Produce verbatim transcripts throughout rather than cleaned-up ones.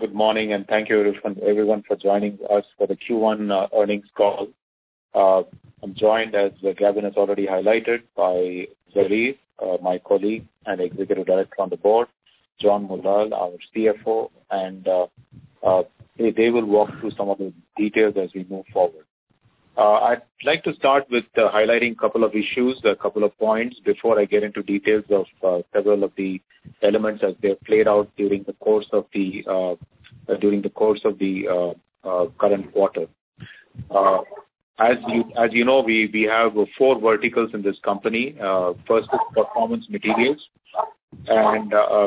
good morning, and thank you everyone everyone for joining us for the Q one uh, earnings call. Uh, I'm joined, as uh, Gavin has already highlighted, by Zarir, uh, my colleague and Executive Director on the board, John Mulal, our C F O, and uh, uh, they, they will walk through some of the details as we move forward. Uh, I'd like to start with uh, highlighting a couple of issues, a couple of points before I get into details of uh, several of the elements as they've played out during the course of the uh, uh, during the course of the uh, uh, current quarter. Uh, as you as you know, we we have uh, four verticals in this company. Uh, first is performance materials, and uh,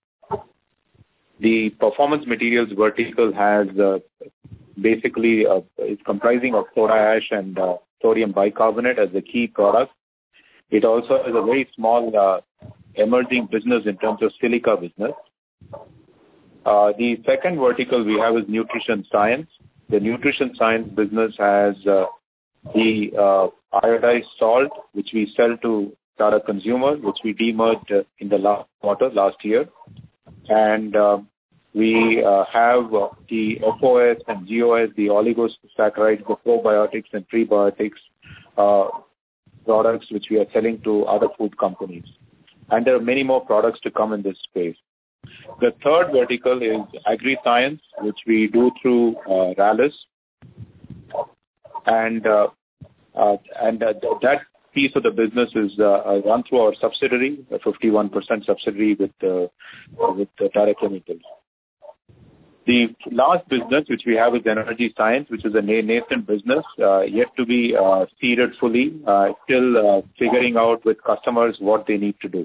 the performance materials vertical has uh, basically uh, is comprising of soda ash and uh, sodium bicarbonate as the key product. It also has a very small uh, emerging business in terms of silica business. Uh, the second vertical we have is nutrition science. The nutrition science business has uh, the uh, iodized salt, which we sell to Tata Consumer, which we demerged uh, in the last quarter, last year. And uh, we uh, have uh, the F O S and G O S, the oligosaccharides, the probiotics and prebiotics uh, products which we are selling to other food companies. And there are many more products to come in this space. The third vertical is agri-science, which we do through uh, Rallis. And uh, uh, and uh, that piece of the business is uh, run through our subsidiary, a fifty-one percent subsidiary with, uh, with uh, Tata Chemicals. The last business which we have is energy science, which is a nascent business, uh, yet to be uh, seeded fully, uh, still uh, figuring out with customers what they need to do.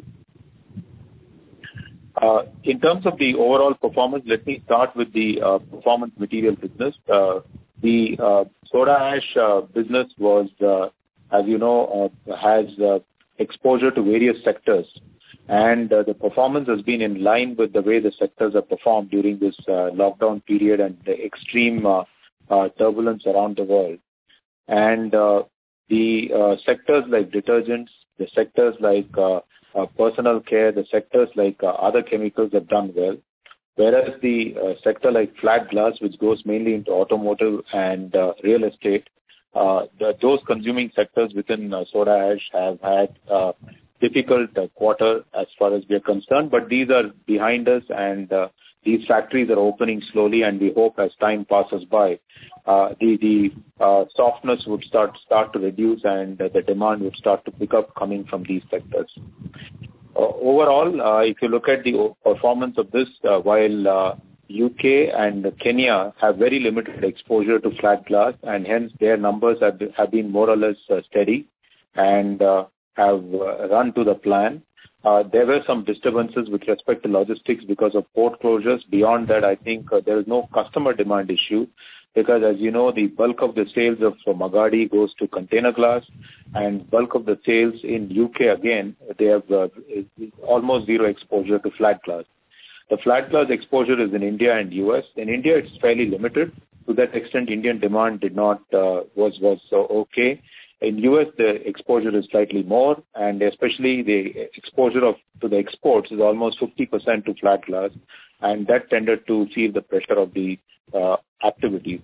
Uh, in terms of the overall performance, let me start with the uh, performance material business. Uh, the uh, soda ash uh, business was, uh, as you know, uh, has uh, exposure to various sectors. And uh, the performance has been in line with the way the sectors have performed during this uh, lockdown period and the extreme uh, uh, turbulence around the world. And uh, the uh, sectors like detergents, the sectors like uh, uh, personal care, the sectors like uh, other chemicals have done well. Whereas the uh, sector like flat glass, which goes mainly into automotive and uh, real estate, uh, the, those consuming sectors within uh, soda ash have had uh, difficult uh, quarter as far as we are concerned, but these are behind us, and uh, these factories are opening slowly, and we hope as time passes by, uh, the the uh, softness would start start to reduce, and uh, the demand would start to pick up coming from these sectors. Uh, overall, uh, if you look at the performance of this, uh, while uh, U K and Kenya have very limited exposure to flat glass, and hence their numbers have been, have been more or less uh, steady, and uh, have uh, run to the plan. Uh, there were some disturbances with respect to logistics because of port closures. Beyond that, I think uh, there is no customer demand issue because, as you know, the bulk of the sales of uh, Magadi goes to container glass, and bulk of the sales in U K, again, they have uh, almost zero exposure to flat glass. The flat glass exposure is in India and U S. In India, it's fairly limited. To that extent, Indian demand did not uh, was was uh, okay. In U S, the exposure is slightly more, and especially the exposure of to the exports is almost fifty percent to flat glass, and that tended to feel the pressure of the uh, activity.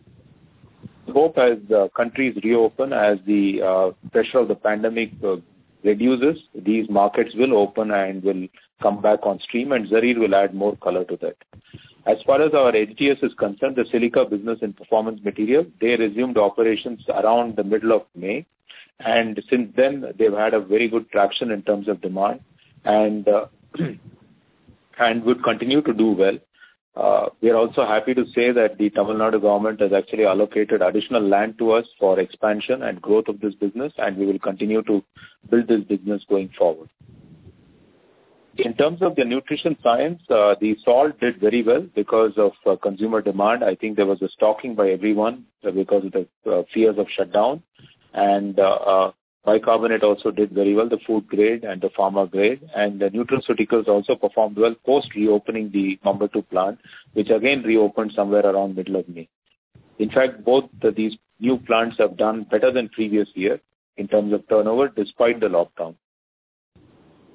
I hope as uh, countries reopen, as the uh, pressure of the pandemic uh, reduces, these markets will open and will come back on stream, and Zarir will add more color to that. As far as our H D S is concerned, the silica business in performance material, they resumed operations around the middle of May. And since then, they've had a very good traction in terms of demand, and uh, and would continue to do well. Uh, we are also happy to say that the Tamil Nadu government has actually allocated additional land to us for expansion and growth of this business, and we will continue to build this business going forward. In terms of the nutrition science, uh, the salt did very well because of uh, consumer demand. I think there was a stocking by everyone uh, because of the uh, fears of shutdown. And uh, uh, bicarbonate also did very well, the food grade and the pharma grade. And the nutraceuticals also performed well post reopening the number two plant, which again reopened somewhere around middle of May. In fact, both uh, these new plants have done better than previous year in terms of turnover despite the lockdown.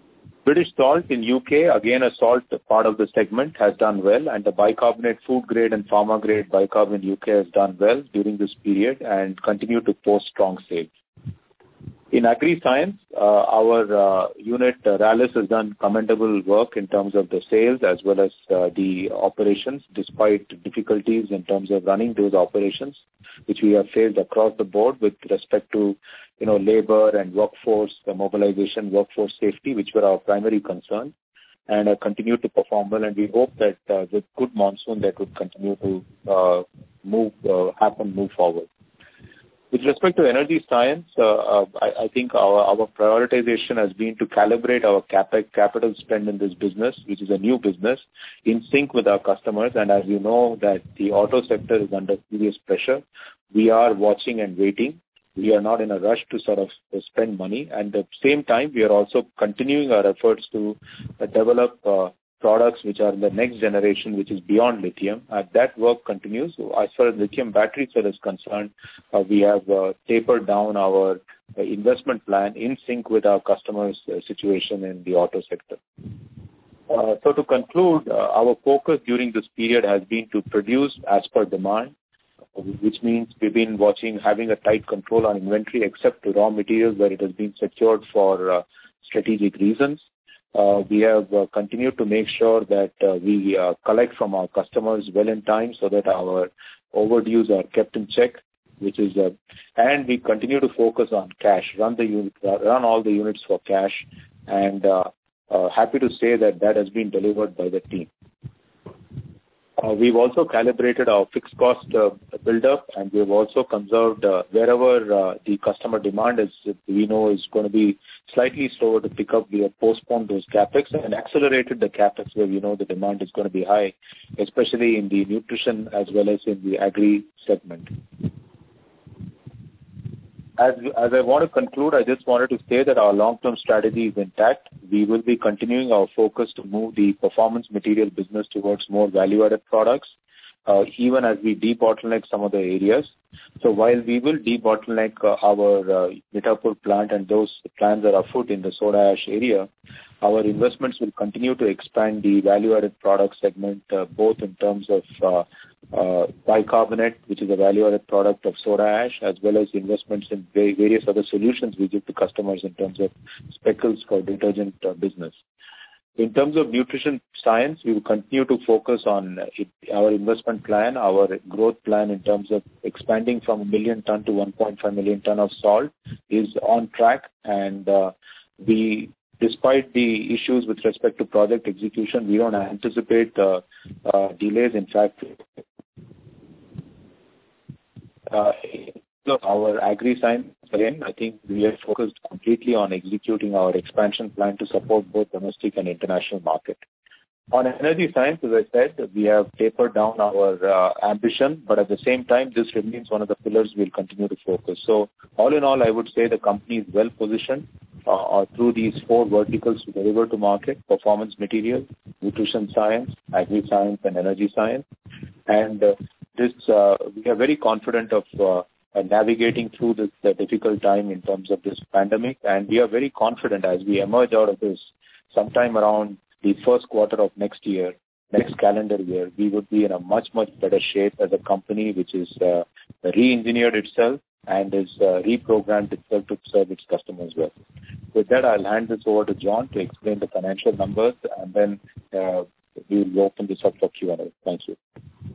British Salt in U K, again a salt part of the segment, has done well, and the bicarbonate food grade and pharma grade bicarb in U K has done well during this period and continue to post strong sales. In Agri-Science, uh, our uh, unit uh, Rallis has done commendable work in terms of the sales as well as uh, the operations, despite difficulties in terms of running those operations, which we have faced across the board with respect to, you know, labor and workforce, the mobilization, workforce safety, which were our primary concerns, and uh, continue to perform well. And we hope that uh, with good monsoon, that would continue to uh, move, uh, happen, move forward. With respect to Energy Science, uh, uh, I, I think our, our prioritization has been to calibrate our capex, capital spend in this business, which is a new business, in sync with our customers. And as you know, that the auto sector is under serious pressure, we are watching and waiting. We are not in a rush to sort of spend money. And at the same time, we are also continuing our efforts to uh, develop uh, products which are in the next generation, which is beyond lithium. Uh, that work continues. So as far as lithium battery cell is concerned, uh, we have uh, tapered down our uh, investment plan in sync with our customers' uh, situation in the auto sector. Uh, so to conclude, uh, our focus during this period has been to produce as per demand, which means we've been watching, having a tight control on inventory except to raw materials where it has been secured for uh, strategic reasons. Uh, we have uh, continued to make sure that uh, we uh, collect from our customers well in time so that our overdues are kept in check, which is, uh, and we continue to focus on cash, run the unit, uh, run all the units for cash, and uh, uh, happy to say that that has been delivered by the team. Uh, we've also calibrated our fixed cost uh, build-up, and we've also conserved uh, wherever uh, the customer demand is, we know is going to be slightly slower to pick up. We have postponed those capex and accelerated the capex where we know the demand is going to be high, especially in the nutrition as well as in the agri segment. As, as I want to conclude, I just wanted to say that our long-term strategy is intact. We will be continuing our focus to move the performance material business towards more value-added products, uh, even as we debottleneck some of the areas. So while we will debottleneck uh, our uh, Mithapur plant and those plans are afoot in the soda ash area, our investments will continue to expand the value-added product segment, uh, both in terms of uh, uh, bicarbonate, which is a value-added product of soda ash, as well as investments in various other solutions we give to customers in terms of speckles for detergent uh, business. In terms of nutrition science, we will continue to focus on it, our investment plan, our growth plan in terms of expanding from a million ton to one point five million ton of salt is on track, and uh, we despite the issues with respect to project execution, we don't anticipate uh, uh, delays. In fact, uh, our agri-science, again, I think we are focused completely on executing our expansion plan to support both domestic and international market. On energy science, as I said, we have tapered down our uh, ambition, but at the same time, this remains one of the pillars we'll continue to focus. So all in all, I would say the company is well positioned uh, through these four verticals to deliver to market: performance materials, nutrition science, agri-science, and energy science. And uh, this, uh, we are very confident of uh, uh, navigating through this uh, difficult time in terms of this pandemic. And we are very confident as we emerge out of this sometime around the first quarter of next year, next calendar year, we would be in a much, much better shape as a company which is uh, re-engineered itself and is uh, reprogrammed itself to serve its customers well. With that, I'll hand this over to John to explain the financial numbers, and then uh, we will open this up for Q and A. Thank you.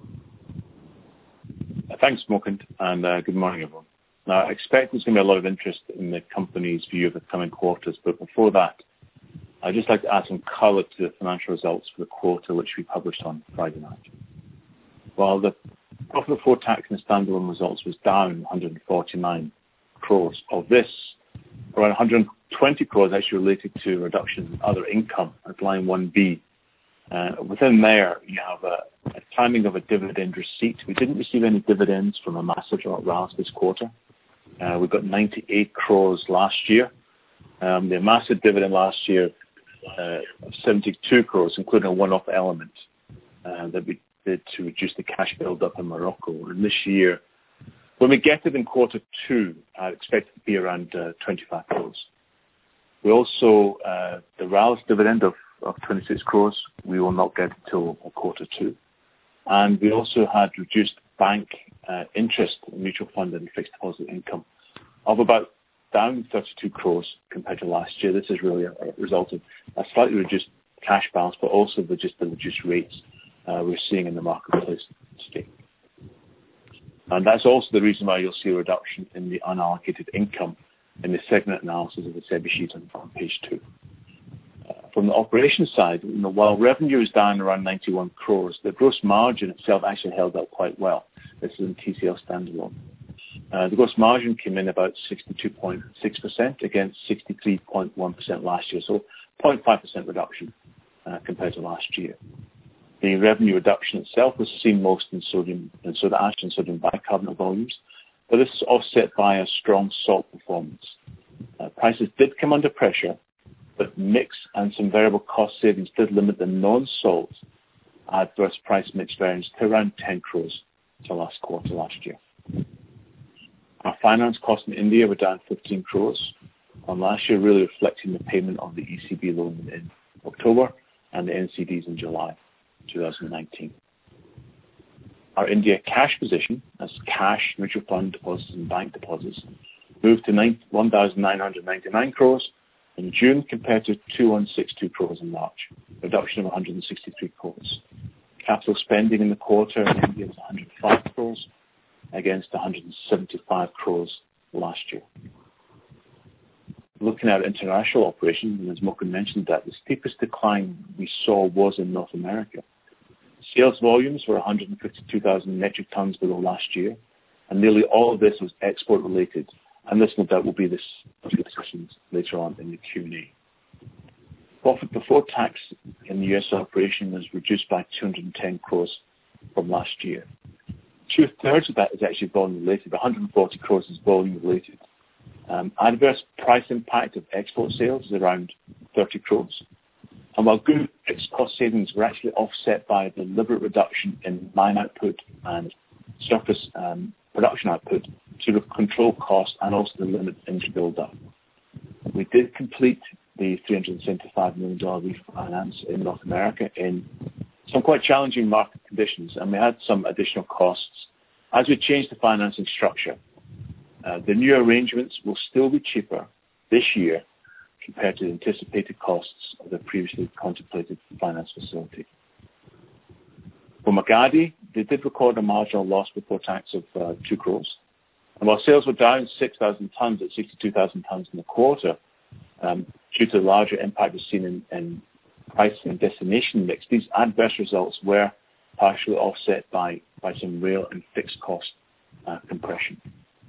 Thanks, Mukund, and uh, good morning, everyone. Now, I expect there's going to be a lot of interest in the company's view of the coming quarters, but before that, I'd just like to add some colour to the financial results for the quarter, which we published on Friday night. While the profit before tax and standalone results was down one hundred forty-nine crores, of this, around one hundred twenty crores actually related to a reduction in other income at line one B. Uh, within there, you have a, a timing of a dividend receipt. We didn't receive any dividends from Amassage or Rallis this quarter. Uh, we got ninety-eight crores last year. Um, the Amassage dividend last year Uh, of seventy-two crores, including a one-off element uh, that we did to reduce the cash build-up in Morocco. And this year, when we get it in quarter two, I expect it to be around uh, twenty-five crores. We also, uh, the R A L's dividend of, of twenty-six crores, we will not get until quarter two. And we also had reduced bank uh, interest, mutual fund and fixed deposit income of about down thirty-two crores compared to last year. This is really a, a result of a slightly reduced cash balance, but also the, just the reduced rates uh, we're seeing in the marketplace today. And that's also the reason why you'll see a reduction in the unallocated income in the segment analysis of the SEBI sheet on, on page two. Uh, from the operations side, you know, while revenue is down around ninety-one crores, the gross margin itself actually held up quite well. This is in T C L standalone. Uh, the gross margin came in about sixty-two point six percent against sixty-three point one percent last year, so zero point five percent reduction uh, compared to last year. The revenue reduction itself was seen most in sodium and soda ash and sodium bicarbonate volumes, but this is offset by a strong salt performance. Uh, prices did come under pressure, but mix and some variable cost savings did limit the non-salt adverse price mix variance to around ten crores to last quarter last year. Our finance costs in India were down fifteen crores on last year, really reflecting the payment of the E C B loan in October and the N C Ds in July twenty nineteen. Our India cash position, as cash, mutual fund deposits and bank deposits, moved to one thousand nine hundred ninety-nine crores in June compared to two thousand one hundred sixty-two crores in March, a reduction of one hundred sixty-three crores. Capital spending in the quarter in India was one hundred five crores against one hundred seventy-five crores last year. Looking at international operations, and as Mokan mentioned that, the steepest decline we saw was in North America. Sales volumes were one hundred fifty-two thousand metric tons below last year, and nearly all of this was export related, and this no doubt will be this discussions later on in the Q and A. Profit before tax in the U S operation was reduced by two hundred ten crores from last year. Two-thirds of that is actually volume related, one hundred forty crores is volume related. Um, adverse price impact of export sales is around thirty crores. And while good fixed cost savings were actually offset by a deliberate reduction in mine output and surface um, production output to control costs and also to limit inventory build-up. We did complete the three hundred seventy-five million dollars refinance in North America in some quite challenging market conditions, and we had some additional costs as we changed the financing structure. Uh, the new arrangements will still be cheaper this year compared to the anticipated costs of the previously contemplated finance facility. For Magadi, they did record a marginal loss before tax of uh, two crores. And while sales were down six thousand tons at sixty-two thousand tons in the quarter, um, due to the larger impact we've seen in, in pricing and destination mix, these adverse results were partially offset by, by some rail and fixed cost uh, compression.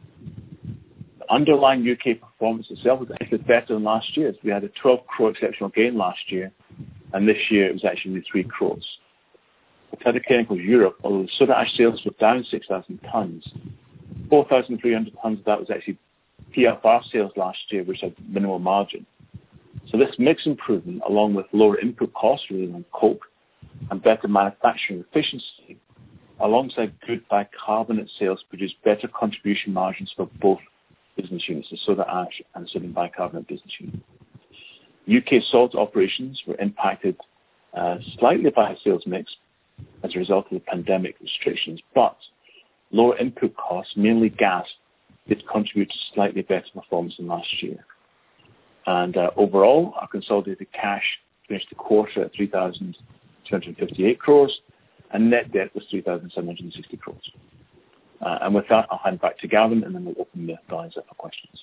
The underlying U K performance itself was actually better than last year. We had a twelve crore exceptional gain last year, and this year it was actually three crores. For Tata Chemicals Europe, although the soda ash sales were down six thousand tons, four thousand three hundred tons of that was actually P F R sales last year, which had minimal margin. So this mix improvement, along with lower input costs really on coke and better manufacturing efficiency, alongside good bicarbonate sales, produced better contribution margins for both business units, the soda ash and sodium bicarbonate business unit. U K salt operations were impacted uh, slightly by sales mix as a result of the pandemic restrictions, but lower input costs, mainly gas, did contribute to slightly better performance than last year. And uh, overall, our consolidated cash finished the quarter at three thousand two hundred fifty-eight crores, and net debt was three thousand seven hundred sixty crores. Uh, and with that, I'll hand back to Gavin, and then we'll open the lines up for questions.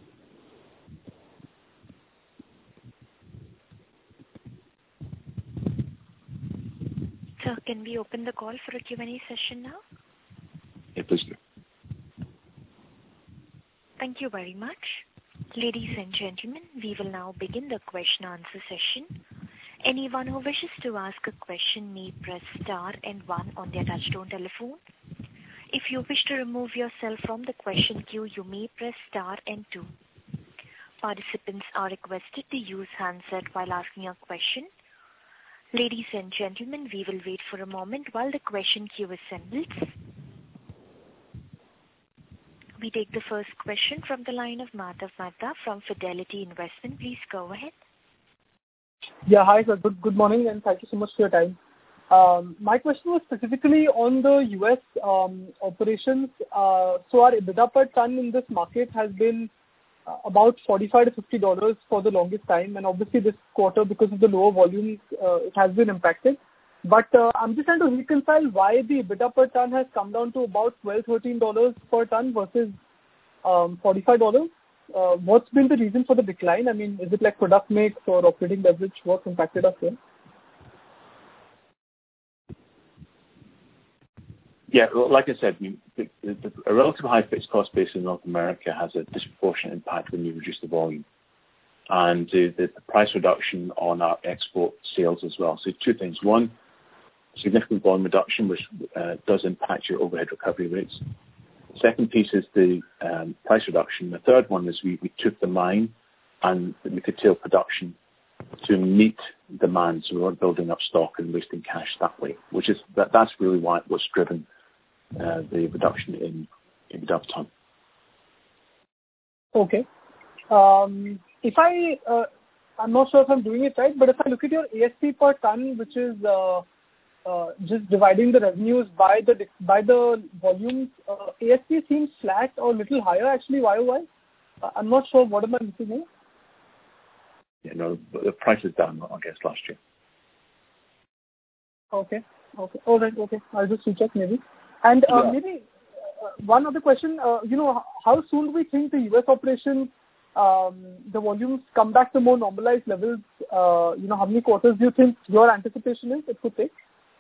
So, can we open the call for a Q and A session now? Yeah, please do. Thank you very much. Ladies and gentlemen, we will now begin the question answer session. Anyone who wishes to ask a question may press star and one on their touchtone telephone. If you wish to remove yourself from the question queue, you may press star and two. Participants are requested to use handset while asking a question. Ladies and gentlemen, we will wait for a moment while the question queue assembles. We take the first question from the line of Madhav Mehta from Fidelity Investment. Please go ahead. Yeah, hi sir. Good, good morning and thank you so much for your time. Um, my question was specifically on the U S um, operations. Uh, so our EBITDA per ton in this market has been uh, about forty-five to fifty dollars for the longest time, and obviously this quarter, because of the lower volumes, uh, it has been impacted. But uh, I'm just trying to reconcile why the EBITDA per ton has come down to about twelve, thirteen dollars per ton versus um, forty-five dollars. Uh, what's been the reason for the decline? I mean, is it like product mix or operating leverage? What's impacted us here? Yeah, well, like I said, the, the, the, a relatively high fixed cost base in North America has a disproportionate impact when you reduce the volume. And the, the, the price reduction on our export sales as well. So two things. One, significant volume reduction, which uh, does impact your overhead recovery rates. The second piece is the um, price reduction. The third one is we, we took the mine and we curtailed production to meet demand, so we weren't building up stock and wasting cash that way, which is that, that's really why what's driven uh, the reduction in EBITDA per ton. Okay. Um, if I, uh, I'm not sure if I'm doing it right, but if I look at your A S P per ton, which is uh, uh, just dividing the revenues by the by the volumes, uh, A S P seems flat or a little higher actually. Y O Y. Uh, I'm not sure what am I missing here. Yeah, no, the price is down, I guess, last year. Okay. Okay. All right. Okay. I'll just recheck maybe. And uh, yeah. maybe uh, one other question. Uh, you know, how soon do we think the U S operation, um, the volumes come back to more normalized levels? Uh, you know, how many quarters do you think your anticipation is it could take?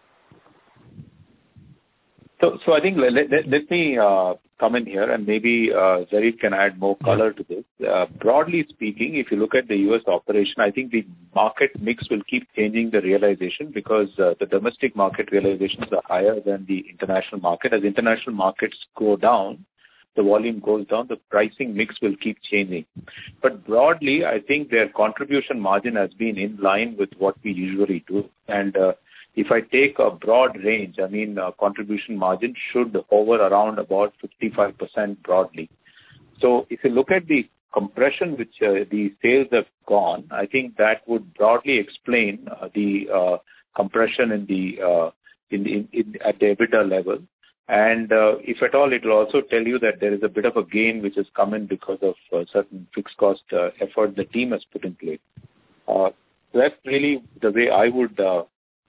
So, so I think let, let, let me uh, come in here and maybe uh, Zarir can add more color to this. Uh, broadly speaking, if you look at the U S operation, I think the market mix will keep changing the realization because uh, the domestic market realizations are higher than the international market. As international markets go down, the volume goes down, the pricing mix will keep changing. But broadly, I think their contribution margin has been in line with what we usually do. And uh, if I take a broad range, I mean, uh, contribution margin should hover around about fifty-five percent broadly. So if you look at the compression which uh, the sales have gone, I think that would broadly explain uh, the uh, compression in the, uh, in the in, in, at the EBITDA level. And uh, if at all, it will also tell you that there is a bit of a gain which has come in because of uh, certain fixed cost uh, effort the team has put in place. Uh, that's really the way I would uh,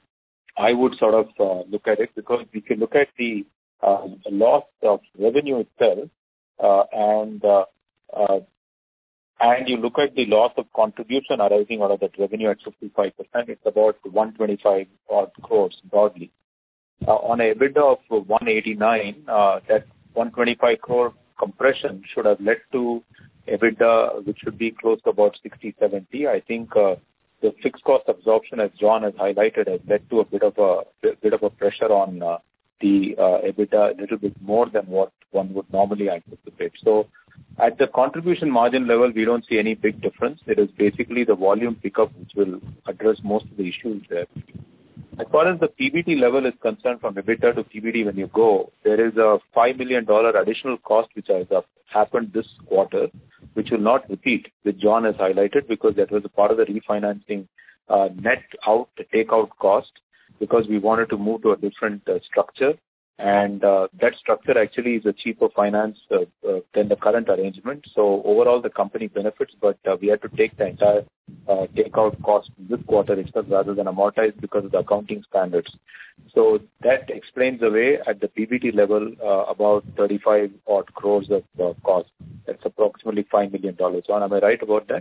I would sort of uh, look at it, because if you look at the uh, loss of revenue itself uh, and uh, uh, and you look at the loss of contribution arising out of that revenue at fifty-five percent, it's about one hundred twenty-five odd crores broadly. Uh, on a EBITDA of one eighty-nine, uh, that one hundred twenty-five crore compression should have led to EBITDA which should be close to about sixty, seventy. I think uh, the fixed cost absorption, as John has highlighted, has led to a bit of a bit of a pressure on uh, the uh, EBITDA, a little bit more than what one would normally anticipate. So at the contribution margin level, we don't see any big difference. It is basically the volume pickup which will address most of the issues there. As far as the P B T level is concerned, from EBITDA to P B T when you go, there is a five million dollars additional cost which has uh, happened this quarter, which will not repeat, which John has highlighted, because that was a part of the refinancing uh, net out, takeout cost, because we wanted to move to a different uh, structure. And uh, that structure actually is a cheaper finance uh, uh, than the current arrangement. So overall, the company benefits, but uh, we had to take the entire uh, takeout cost this quarter itself rather than amortize because of the accounting standards. So that explains away at the P B T level uh, about thirty-five odd crores of uh, cost. That's approximately five million dollars. John, am I right about that?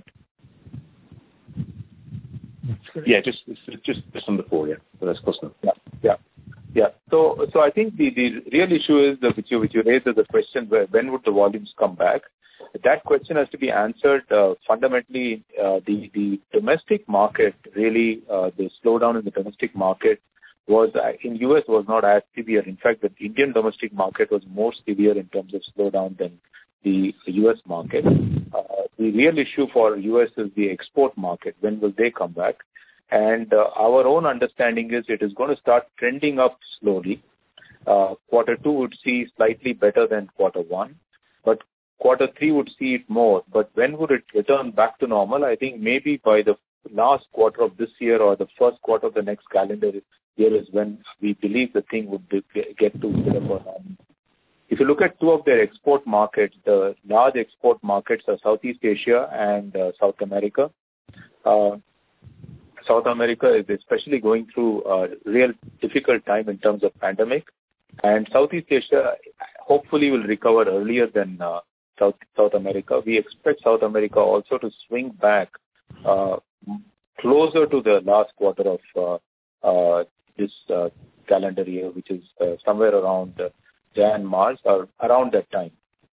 Yeah, just just just under four, yeah. So that's close enough. Yeah, yeah. Yeah. So so I think the, the real issue is that which you which you raised as a question, where when would the volumes come back? That question has to be answered uh, fundamentally. Uh, the the domestic market really uh, the slowdown in the domestic market was uh, in U S was not as severe. In fact, the Indian domestic market was more severe in terms of slowdown than the U S market. Uh, the real issue for U S is the export market. When will they come back? And uh, our own understanding is it is going to start trending up slowly. Uh, quarter two would see slightly better than quarter one. but quarter three would see it more. But when would it return back to normal? I think maybe by the last quarter of this year or the first quarter of the next calendar year is when we believe the thing would be, get to bit of a normal. If you look at two of their export markets, the large export markets are Southeast Asia and uh, South America. Uh, South America is especially going through a real difficult time in terms of pandemic, and Southeast Asia hopefully will recover earlier than uh, South South America. We expect South America also to swing back uh, closer to the last quarter of uh, uh, this uh, calendar year, which is uh, somewhere around uh, Jan, March, or around that time.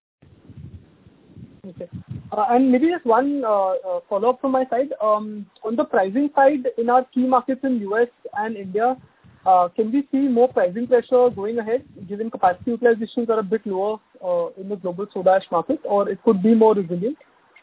Okay. Uh, and maybe just one uh, uh, follow-up from my side. Um, on the pricing side, in our key markets in U S and India, uh, can we see more pricing pressure going ahead, given capacity utilizations are a bit lower uh, in the global soda ash market, or it could be more resilient?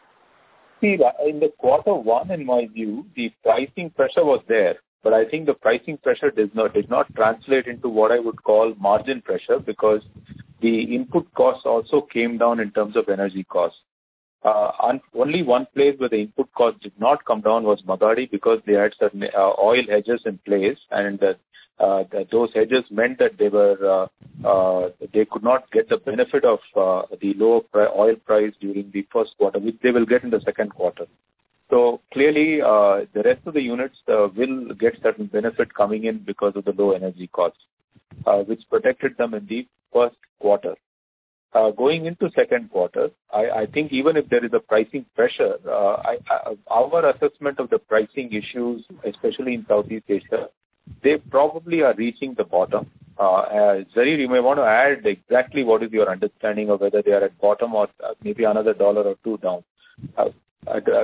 See, in the quarter one, in my view, the pricing pressure was there, but I think the pricing pressure did not did not translate into what I would call margin pressure, because the input costs also came down in terms of energy costs. Uh, un- only one place where the input cost did not come down was Magadi, because they had certain uh, oil hedges in place, and uh, uh, that those hedges meant that they were uh, uh, they could not get the benefit of uh, the lower pri- oil price during the first quarter, which they will get in the second quarter. So clearly, uh, the rest of the units uh, will get certain benefit coming in because of the low energy costs, uh, which protected them in the first quarter. Uh, going into second quarter, I, I think even if there is a pricing pressure, uh, I, I, our assessment of the pricing issues, especially in Southeast Asia, they probably are reaching the bottom. Uh, uh, Zarir, you may want to add exactly what is your understanding of whether they are at bottom or uh, maybe another dollar or two down. Uh, uh,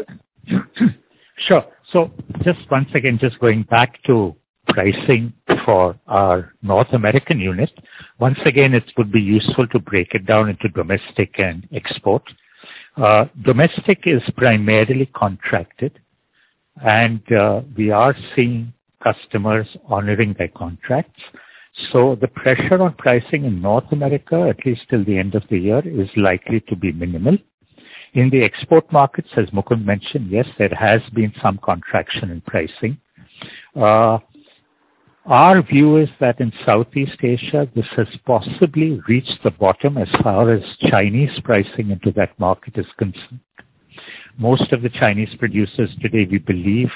Sure. So just once again, just going back to pricing for our North American unit, once again, it would be useful to break it down into domestic and export. Uh, domestic is primarily contracted, and uh, we are seeing customers honoring their contracts. So the pressure on pricing in North America, at least till the end of the year, is likely to be minimal. In the export markets, as Mukund mentioned, yes, there has been some contraction in pricing. Uh, our view is that in Southeast Asia, this has possibly reached the bottom as far as Chinese pricing into that market is concerned. Most of the Chinese producers today, we believe,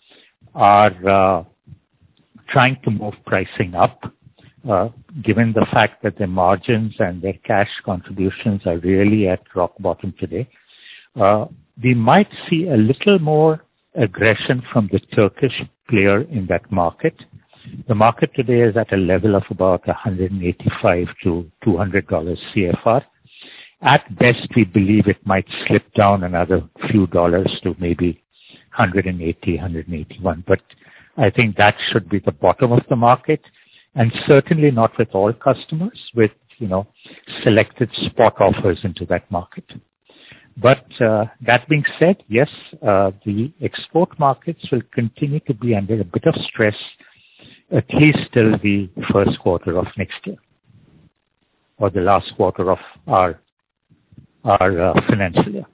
are uh, trying to move pricing up, uh, given the fact that their margins and their cash contributions are really at rock bottom today. Uh, we might see a little more aggression from the Turkish player in that market. The market today is at a level of about one eighty-five to two hundred dollars C F R. At best, we believe it might slip down another few dollars to maybe one eighty, one eighty-one. But I think that should be the bottom of the market, and certainly not with all customers, with, you know, selected spot offers into that market. But uh, that being said, yes, uh, the export markets will continue to be under a bit of stress, at least till the first quarter of next year, or the last quarter of our our uh, financial year.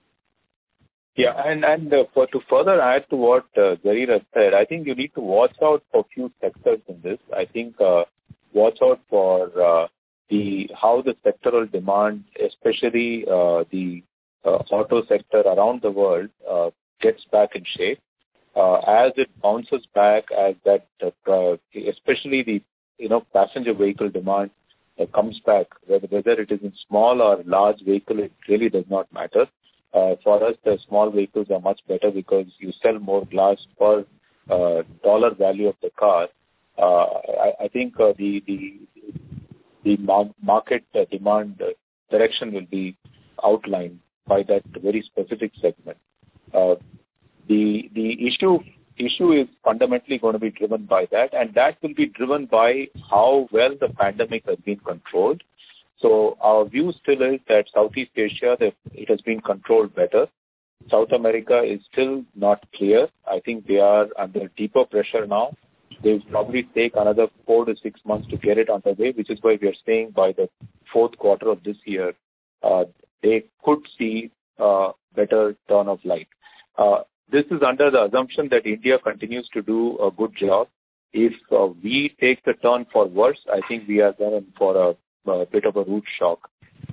Yeah, and, and uh, for, to further add to what uh, Zarir has said, I think you need to watch out for a few sectors in this. I think uh, watch out for uh, the how the sectoral demand, especially uh, the uh, auto sector around the world, uh, gets back in shape. Uh, as it bounces back, as that, uh, especially the you know passenger vehicle demand uh, comes back, whether whether it is in small or large vehicle, it really does not matter. Uh, for us, the small vehicles are much better because you sell more glass per uh, dollar value of the car. Uh, I, I think uh, the the the market uh, demand uh, direction will be outlined by that very specific segment. Uh, the the issue issue is fundamentally going to be driven by that, and that will be driven by how well the pandemic has been controlled. So our view still is that Southeast Asia, it has been controlled better. South America is still not clear. I think they are under deeper pressure now. They will probably take another four to six months to get it underway, which is why we are saying by the fourth quarter of this year, uh, they could see uh, better turn of light. Uh, this is under the assumption that India continues to do a good job. If uh, we take the turn for worse, I think we are going for a, a bit of a root shock.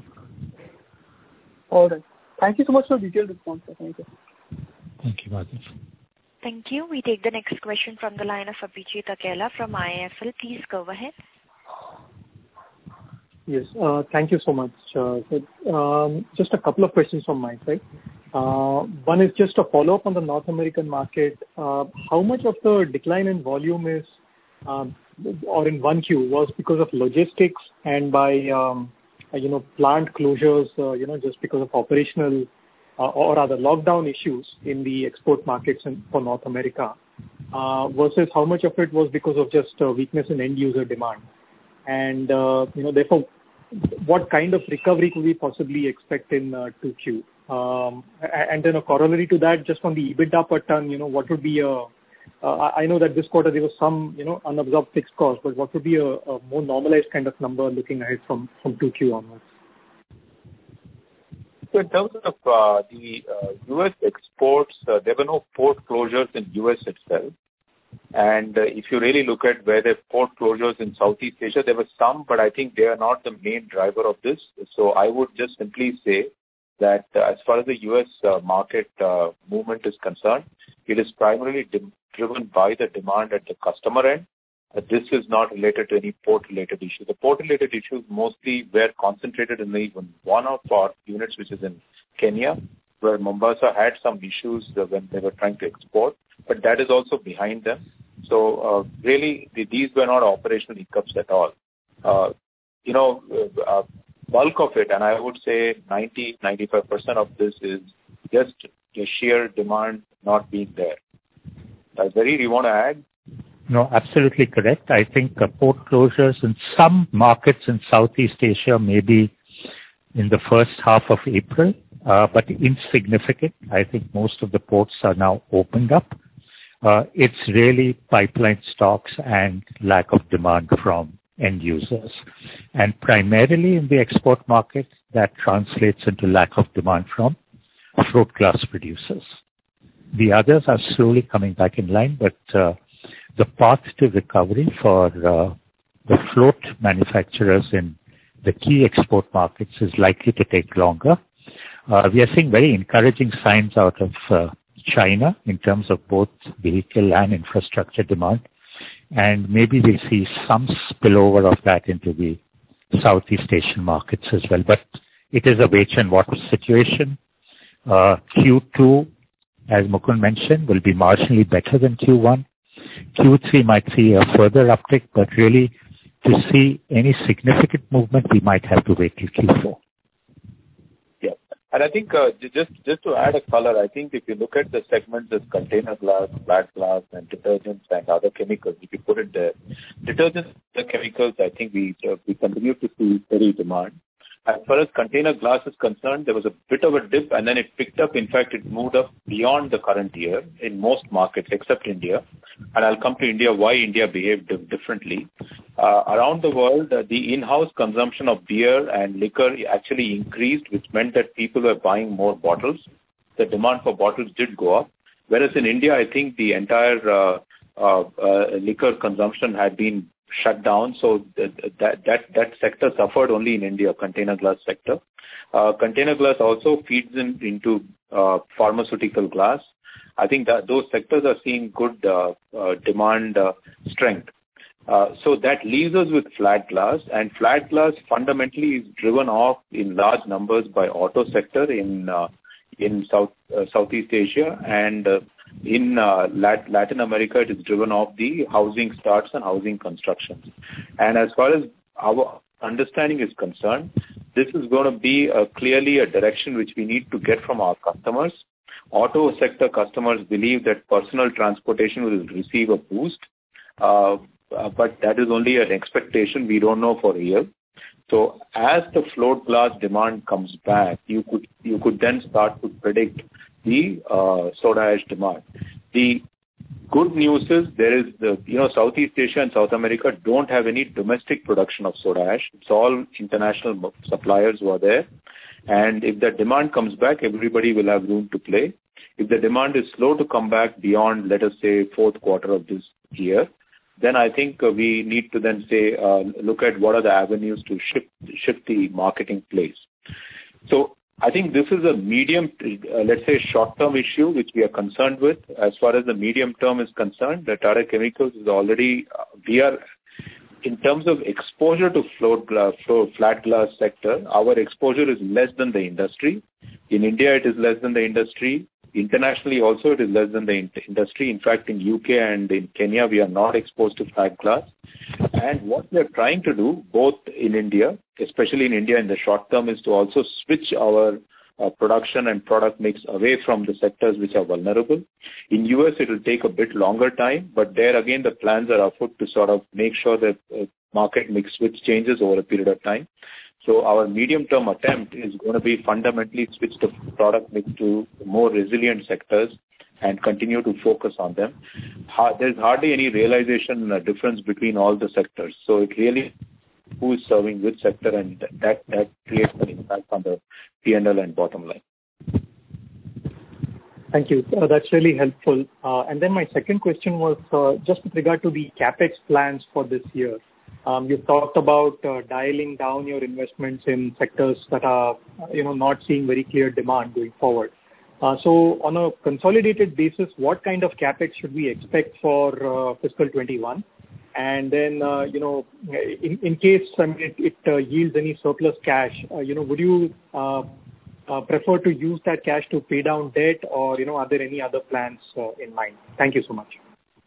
All right. Thank you so much for the detailed response, sir. Thank you. Thank you, Madhav. Thank you. We take the next question from the line of Abhijit Akella from I I F L. Please go ahead. Yes, uh, thank you so much. Uh, so, um, just a couple of questions from my side. Uh, one is just a follow-up on the North American market. Uh, how much of the decline in volume is, um, or in one Q, was because of logistics and by, um, you know, plant closures, uh, you know, just because of operational uh, or other lockdown issues in the export markets in, for North America, uh, versus how much of it was because of just uh, weakness in end-user demand? And, uh, you know, therefore, what kind of recovery could we possibly expect in uh, two Q? Um, and then a corollary to that, just on the EBITDA per ton, you know, what would be a, uh, I know that this quarter there was some, you know, unabsorbed fixed cost, but what would be a, a more normalized kind of number looking ahead from, from two Q onwards? So in terms of uh, the uh, U S exports, uh, there were no port closures in U S itself. And uh, if you really look at where there are port closures in Southeast Asia, there were some, but I think they are not the main driver of this. So I would just simply say that uh, as far as the U S uh, market uh, movement is concerned, it is primarily dim- driven by the demand at the customer end. Uh, this is not related to any port-related issues. The port-related issues mostly were concentrated in even one of our units, which is in Kenya, where Mombasa had some issues uh, when they were trying to export, but that is also behind them. So uh, really, the, these were not operational hiccups at all. Uh, you know, uh, uh, bulk of it, and I would say ninety to ninety-five percent of this is just the sheer demand not being there. Uh, Zarir, you want to add? No, absolutely correct. I think uh, port closures in some markets in Southeast Asia may be in the first half of April, uh, but insignificant. I think most of the ports are now opened up. Uh, it's really pipeline stocks and lack of demand from end users. And primarily in the export market, that translates into lack of demand from float glass producers. The others are slowly coming back in line, but uh, the path to recovery for uh, the float manufacturers in the key export markets is likely to take longer. Uh, we are seeing very encouraging signs out of uh, China in terms of both vehicle and infrastructure demand, and maybe we'll see some spillover of that into the Southeast Asian markets as well. But it is a wait and watch situation. Uh, Q two, as Mukund mentioned, will be marginally better than Q one. Q three might see a further uptick, but really to see any significant movement, we might have to wait till Q four. Yeah. And I think uh, just just to add a color, I think if you look at the segments as container glass, flat glass, and detergents and other chemicals, if you put it there, detergents, the chemicals, I think we uh, we continue to see steady demand. As far as container glass is concerned, there was a bit of a dip and then it picked up. In fact, it moved up beyond the current year in most markets except India. And I'll come to India, why India behaved differently. Uh, around the world, uh, the in-house consumption of beer and liquor actually increased, which meant that people were buying more bottles. The demand for bottles did go up. Whereas in India, I think the entire uh, uh, uh, liquor consumption had been shut down, so that that that sector suffered only in India, container glass sector. Uh, container glass also feeds in, into uh, pharmaceutical glass. I think that those sectors are seeing good uh, uh, demand uh, strength. Uh, so that leaves us with flat glass, and flat glass fundamentally is driven off in large numbers by auto sector in uh, in South uh, Southeast Asia, and uh, in uh, Lat- Latin America, it is driven off the housing starts and housing constructions. And as far as our understanding is concerned, this is going to be a, clearly a direction which we need to get from our customers. Auto sector customers believe that personal transportation will receive a boost, uh, but that is only an expectation. We don't know for real. So as the float glass demand comes back, you could you could then start to predict the uh, soda ash demand. The good news is there is the, you know, Southeast Asia and South America don't have any domestic production of soda ash. It's all international suppliers who are there. And if the demand comes back, everybody will have room to play. If the demand is slow to come back beyond, let us say, fourth quarter of this year, then I think uh, we need to then say, uh, look at what are the avenues to shift, shift the marketing place. So I think this is a medium, uh, let's say, short-term issue which we are concerned with. As far as the medium term is concerned, the Tata Chemicals is already, uh, we are, in terms of exposure to float glass, float, flat glass sector, our exposure is less than the industry. In India, it is less than the industry. Internationally also, it is less than the in- industry. In fact, in U K and in Kenya, we are not exposed to flat glass. And what we are trying to do, both in India, especially in India in the short term, is to also switch our uh, production and product mix away from the sectors which are vulnerable. In U S, it will take a bit longer time, but there again, the plans are afoot to sort of make sure that uh, market mix switch changes over a period of time. So our medium-term attempt is going to be fundamentally switch the product mix to more resilient sectors and continue to focus on them. There's hardly any realization uh, difference between all the sectors. So it really who is serving which sector, and that, that creates an impact on the P and L and bottom line. Thank you. Uh, that's really helpful. Uh, and then my second question was uh, just with regard to the CapEx plans for this year. Um, you've talked about uh, dialing down your investments in sectors that are, you know, not seeing very clear demand going forward. Uh, so on a consolidated basis, what kind of CapEx should we expect for uh, fiscal twenty-one? And then, uh, you know, in, in case I mean, it, it uh, yields any surplus cash, uh, you know, would you uh, uh, prefer to use that cash to pay down debt, or, you know, are there any other plans uh, in mind? Thank you so much.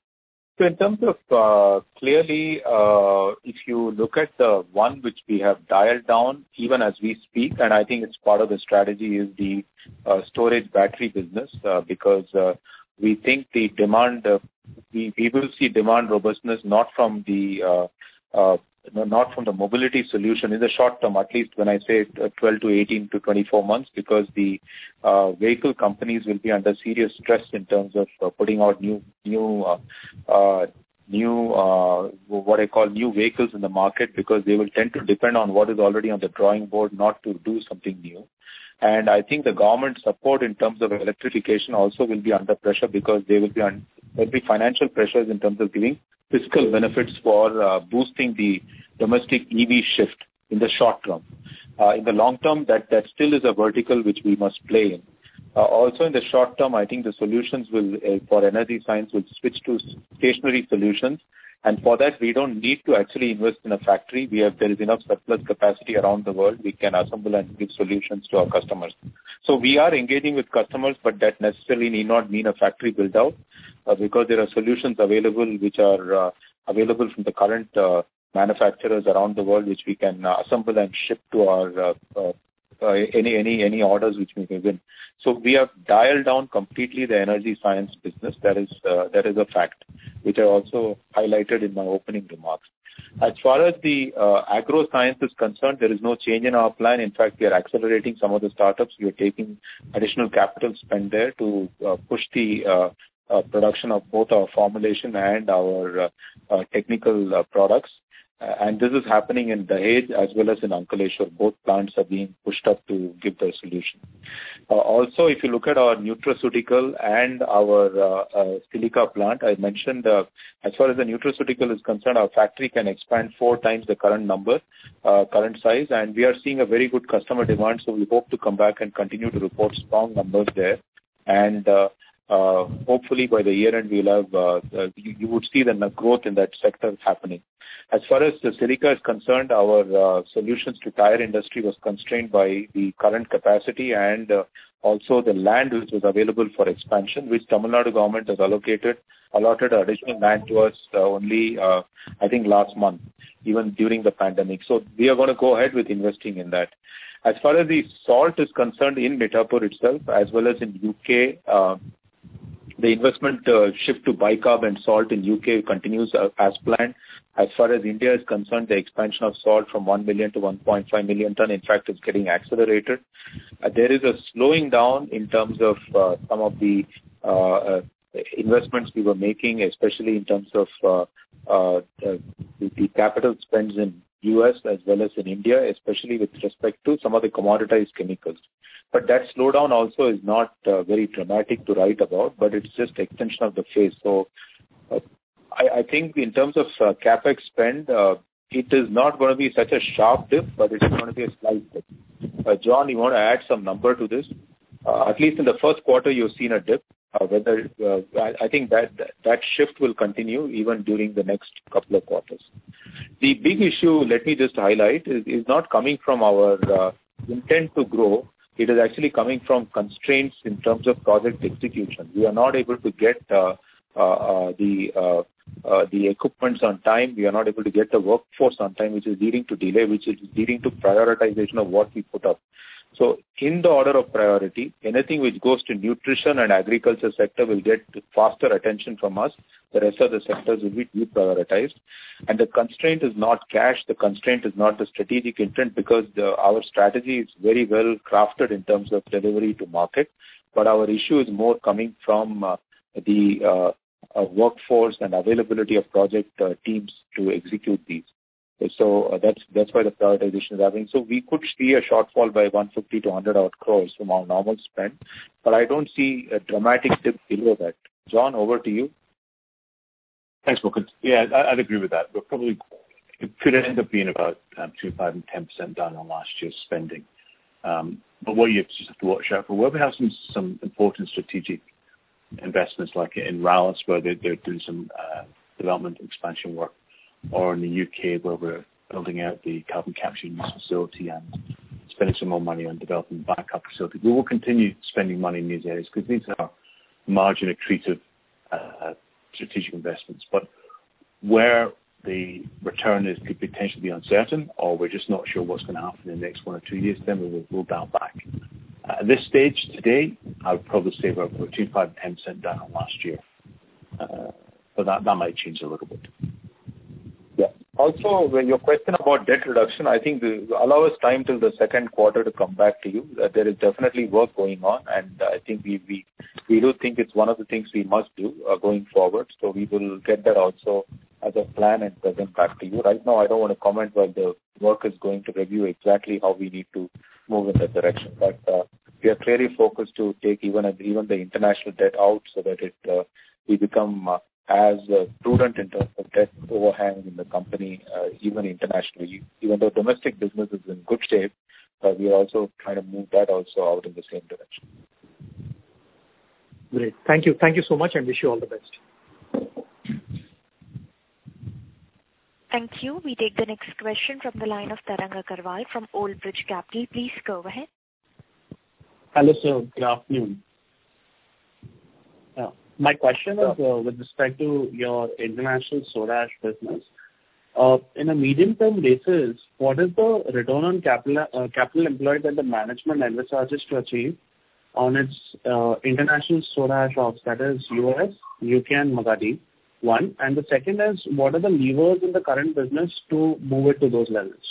So in terms of uh, clearly, uh, if you look at the one which we have dialed down even as we speak, and I think it's part of the strategy, is the uh, storage battery business uh, because uh, we think the demand, uh, we, we will see demand robustness not from the uh, uh, not from the mobility solution in the short term, at least when I say twelve to eighteen to twenty-four months, because the uh, vehicle companies will be under serious stress in terms of uh, putting out new, new, uh, uh, new, uh, what I call new vehicles in the market, because they will tend to depend on what is already on the drawing board, not to do something new. And I think the government support in terms of electrification also will be under pressure, because they will be un- there will be financial pressures in terms of giving fiscal benefits for uh, boosting the domestic E V shift in the short term. Uh, in the long term, that, that still is a vertical which we must play in. Uh, also in the short term, I think the solutions will, uh, for energy science, will switch to stationary solutions. And for that, we don't need to actually invest in a factory. We have, there is enough surplus capacity around the world. We can assemble and give solutions to our customers. So we are engaging with customers, but that necessarily need not mean a factory build out, uh, because there are solutions available which are uh, available from the current uh, manufacturers around the world, which we can uh, assemble and ship to our uh, uh, uh, any any any orders which we may win. So we have dialed down completely the energy science business. That is uh, that is a fact, which I also highlighted in my opening remarks. As far as the uh, agro science is concerned, there is no change in our plan. In fact, we are accelerating some of the startups. We are taking additional capital spend there to uh, push the uh, uh, production of both our formulation and our uh, uh, technical uh, products. Uh, and this is happening in Dahej as well as in Ankleshwar. Both plants are being pushed up to give the solution. Uh, also, if you look at our nutraceutical and our uh, uh, silica plant, I mentioned uh, as far as the nutraceutical is concerned, our factory can expand four times the current number, uh, current size, and we are seeing a very good customer demand. So we hope to come back and continue to report strong numbers there. And uh, uh, hopefully by the year end, we'll have uh, uh, you, you would see the growth in that sector happening. As far as the silica is concerned, our uh, solutions to tire industry was constrained by the current capacity and uh, also the land which was available for expansion, which Tamil Nadu government has allocated, allotted additional land to us uh, only, uh, I think, last month, even during the pandemic. So we are going to go ahead with investing in that. As far as the salt is concerned in Mithapur itself, as well as in U K, uh, the investment uh, shift to bicarb and salt in U K continues uh, as planned. As far as India is concerned, the expansion of salt from one million to one point five million ton, in fact, is getting accelerated. Uh, there is a slowing down in terms of uh, some of the uh, uh, investments we were making, especially in terms of uh, uh, the, the capital spends in U S as well as in India, especially with respect to some of the commoditized chemicals. But that slowdown also is not uh, very dramatic to write about, but it's just extension of the phase. So uh, I, I think in terms of uh, CapEx spend, uh, it is not going to be such a sharp dip, but it's going to be a slight dip. Uh, John, you want to add some number to this? Uh, at least in the first quarter, you've seen a dip. Uh, whether uh, I, I think that, that that shift will continue even during the next couple of quarters. The big issue, let me just highlight, is, is not coming from our uh, intent to grow. It is actually coming from constraints in terms of project execution. We are not able to get uh, uh, uh, the uh, uh, the equipments on time. We are not able to get the workforce on time, which is leading to delay, which is leading to prioritization of what we put up. So in the order of priority, anything which goes to nutrition and agriculture sector will get faster attention from us. The rest of the sectors will be deprioritized. And the constraint is not cash. The constraint is not the strategic intent, because the, our strategy is very well crafted in terms of delivery to market. But our issue is more coming from uh, the uh, uh, workforce and availability of project uh, teams to execute these. So uh, that's that's why the prioritization is happening. So we could see a shortfall by one fifty to one hundred odd crores from our normal spend, but I don't see a dramatic dip below that. John, over to you. Thanks, Mukund. Yeah, I, I'd agree with that. We're probably, it could end up being about um, between five and ten percent down on last year's spending. Um, but what you just have to watch out for, where we have some some important strategic investments, like in Rallis, where they're, they're doing some uh, development expansion work, or in the U K, where we're building out the carbon capture use facility and spending some more money on developing backup facilities. We will continue spending money in these areas because these are margin accretive uh, strategic investments. But where the return is could potentially be uncertain, or we're just not sure what's going to happen in the next one or two years, then we will we'll dial back. Uh, at this stage today, I would probably say we're between five and ten percent down on last year. Uh, but that, that might change a little bit. Yeah. Also, when your question about debt reduction, I think the, allow us time till the second quarter to come back to you. Uh, there is definitely work going on, and I think we we, we do think it's one of the things we must do uh, going forward. So we will get that also as a plan and present back to you. Right now, I don't want to comment while the work is going to review exactly how we need to move in that direction. But uh, we are clearly focused to take even even the international debt out so that it uh, we become uh, as uh, prudent in terms of debt overhang in the company, uh, even internationally. Even though domestic business is in good shape, uh, we are also trying to move that also out in the same direction. Great. Thank you. Thank you so much, and wish you all the best. Thank you. We take the next question from the line of Tarang Agarwal from Old Bridge Capital. Please go ahead. Hello, sir. Good afternoon. Uh, my question is uh, with respect to your international soda ash business. Uh, in a medium-term basis, what is the return on capital, uh, capital employed that the management envisages to achieve on its uh, international soda ash ops, that is U S, U K and Magadi? One. And the second is, what are the levers in the current business to move it to those levels?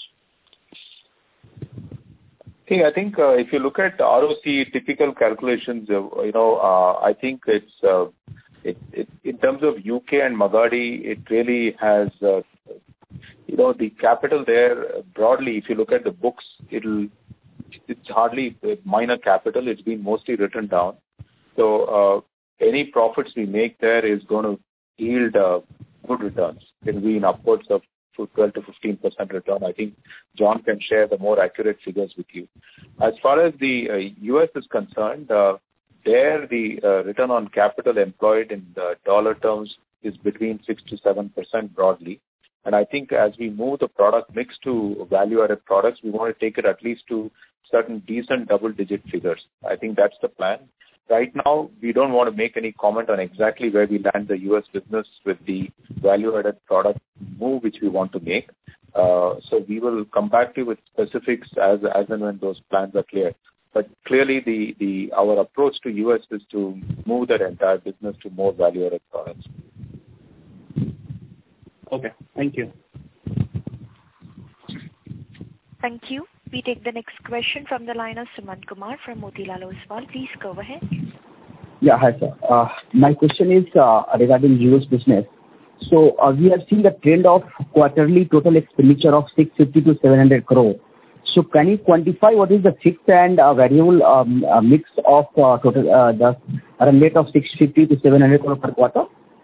Okay, I think uh, if you look at R O C typical calculations, uh, you know, uh, I think it's uh, it, it, in terms of U K and Magadi, it really has, uh, you know, the capital there broadly. If you look at the books, it'll it's hardly minor capital. It's been mostly written down. So uh, any profits we make there is going to yield uh, good returns. It will be in upwards of twelve to fifteen percent return. I think John can share the more accurate figures with you. As far as the uh, U S is concerned, uh, there the uh, return on capital employed in the dollar terms is between six to seven percent broadly. And I think as we move the product mix to value-added products, we want to take it at least to certain decent double-digit figures. I think that's the plan. Right now, we don't want to make any comment on exactly where we land the U S business with the value-added product move which we want to make. Uh, so we will come back to you with specifics as as and when those plans are clear. But clearly, the, the our approach to U S is to move that entire business to more value-added products. Okay, thank you. Thank you. We take the next question from the line of Sumant Kumar from Motilal Oswal. Please go ahead. Yeah, hi sir. Uh, my question is uh, regarding U S business. So uh, we have seen the trend of quarterly total expenditure of six fifty to seven hundred crore. So can you quantify what is the fixed and uh, variable um, uh, mix of uh, total uh, the run rate of six fifty to seven hundred crore per quarter?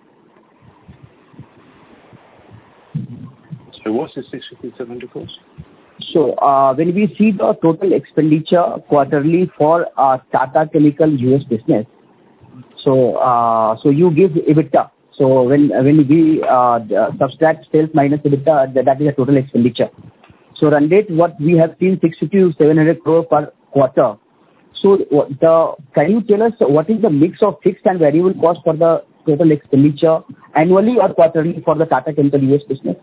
So what's the six fifty to seven hundred crores? So uh, when we see the total expenditure quarterly for uh, Tata Chemical U S business, so uh, so you give EBITDA. So when when we uh, subtract sales minus EBITDA, that is the total expenditure. So run rate, what we have seen six fifty to seven hundred crore per quarter. So the can you tell us what is the mix of fixed and variable cost for the total expenditure annually or quarterly for the Tata Chemical U S business?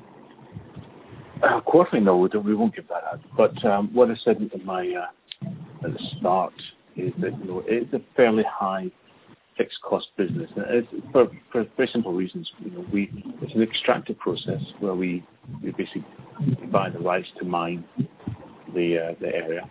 Uh, quarterly, no, we, don't, we won't give that out. But um, what I said in my uh, at the start is that you know it's a fairly high fixed cost business. And it's for, for very simple reasons. You know, we it's an extractive process where we, we basically buy the rights to mine the uh, the area,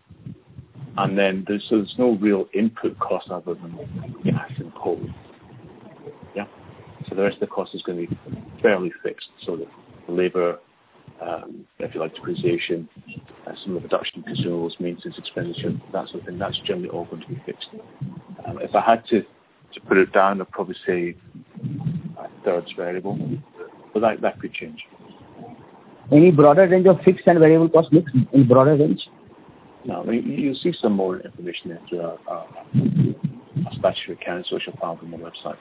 and then there's so there's no real input cost other than gas and coal. Yeah, so the rest of the cost is going to be fairly fixed. So the labour. Um, if you like, depreciation, uh, some of the production consumables, maintenance expenditure, that sort of thing, that's generally all going to be fixed. Um, if I had to, to put it down, I'd probably say a third's variable, but that, that could change. Any broader range of fixed and variable cost mix in broader range? No, I mean, you'll see some more information there through our, our, our statutory account social file on the website.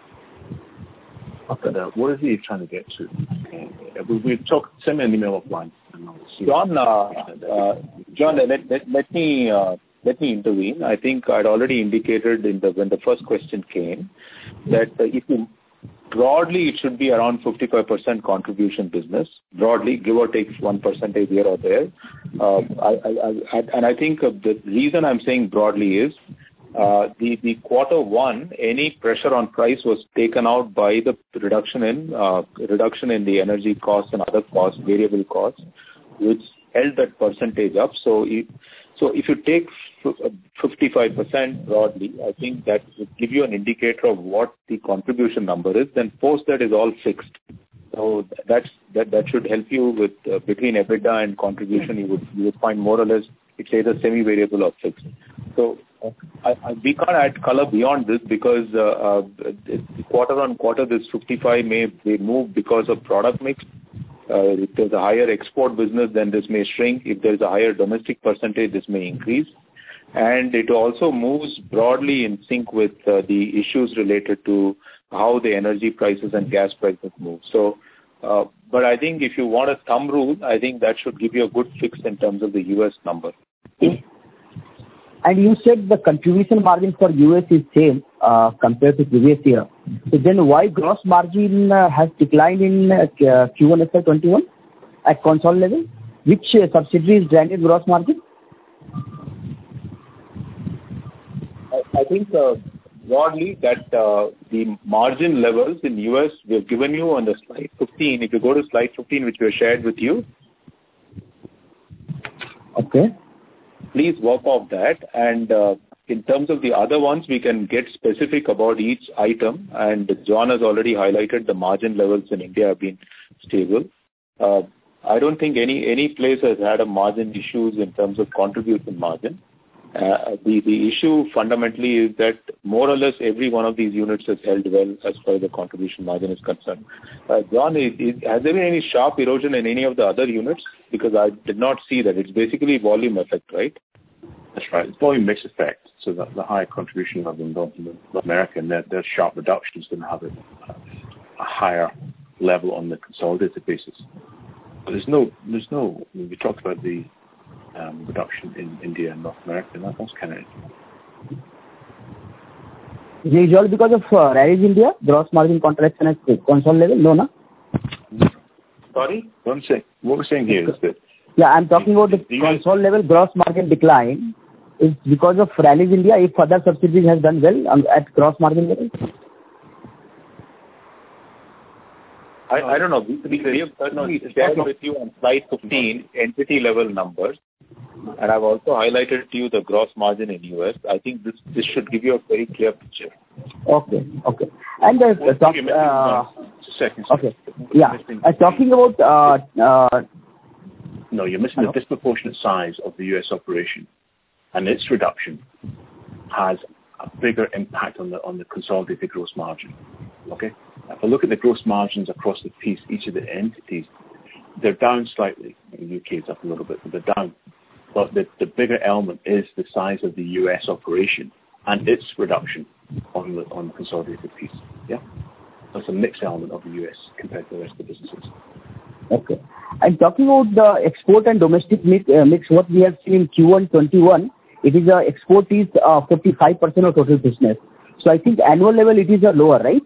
But, uh, what is he trying to get to? Uh, we, we've talked, send me an email offline. John, uh, uh, John, let, let, let me uh, let me intervene. I think I'd already indicated in the when the first question came that uh, if you broadly it should be around fifty-five percent contribution business. Broadly, give or take one percentage here or there. Uh, I, I, I, and I think uh, the reason I'm saying broadly is. Uh, the, the quarter one, any pressure on price was taken out by the reduction in uh, reduction in the energy costs and other costs, variable costs, which held that percentage up. So, if, so if you take fifty-five percent broadly, I think that would give you an indicator of what the contribution number is. Then post that is all fixed. So that's that that should help you with uh, between EBITDA and contribution. You would you would find more or less it's either semi-variable or fixed. So. I, I, we can't add color beyond this because uh, uh, quarter on quarter this fifty-five may, may move because of product mix. Uh, if there's a higher export business, then this may shrink. If there's a higher domestic percentage, this may increase. And it also moves broadly in sync with uh, the issues related to how the energy prices and gas prices move. So, uh, but I think if you want a thumb rule, I think that should give you a good fix in terms of the U S number. And you said the contribution margin for U S is same uh, compared to previous year. So then why gross margin uh, has declined in uh, Q one F Y twenty-one at console level? Which uh, subsidiaries granted gross margin? I, I think uh, broadly that uh, the margin levels in U S we have given you on the slide fifteen. If you go to slide fifteen, which we have shared with you. Okay. Please work off that, and uh, in terms of the other ones, we can get specific about each item, and John has already highlighted the margin levels in India have been stable. Uh, I don't think any, any place has had a margin issues in terms of contribution margin. Uh, the, the issue fundamentally is that more or less every one of these units has held well as far as the contribution margin is concerned. Uh, John, is, is, has there been any sharp erosion in any of the other units? Because I did not see that. It's basically volume effect, right? That's right. It's volume mix effect. So that the higher contribution level in North America and their, their sharp reduction is going to have a, a higher level on the consolidated basis. But there's no, there's no. I mean, we talked about the um, reduction in India and North America, and that, that's kind of it. Is it all because of uh, Rallis India gross margin contraction at console level? No, no. Sorry, what I'm saying, what we're saying here is that. Yeah, I'm talking about the console level gross margin decline is because of Rallis India. If other subsidiaries has done well um, at gross margin level. I, I don't know. We, we have certainly shared with you on slide fifteen entity level numbers, and I've also highlighted to you the gross margin in U S. I think this this should give you a very clear picture. Okay, okay. And the, the top, uh, a second. Sir. Okay. Yeah. Uh, talking about... Uh, uh, no, you're missing hello? the disproportionate size of the U S operation, and its reduction has a bigger impact on the on the consolidated gross margin. Okay? If I look at the gross margins across the piece, each of the entities, they're down slightly. In the U K, it's up a little bit, but they're down. But the, the bigger element is the size of the U S operation and its reduction on the on the consolidated piece. Yeah? That's a mixed element of the U S compared to the rest of the businesses. Okay. And talking about the export and domestic mix, uh, mix what we have seen in Q one twenty-one, it is uh, export is uh, forty-five percent of total business. So I think annual level it is uh, lower, right?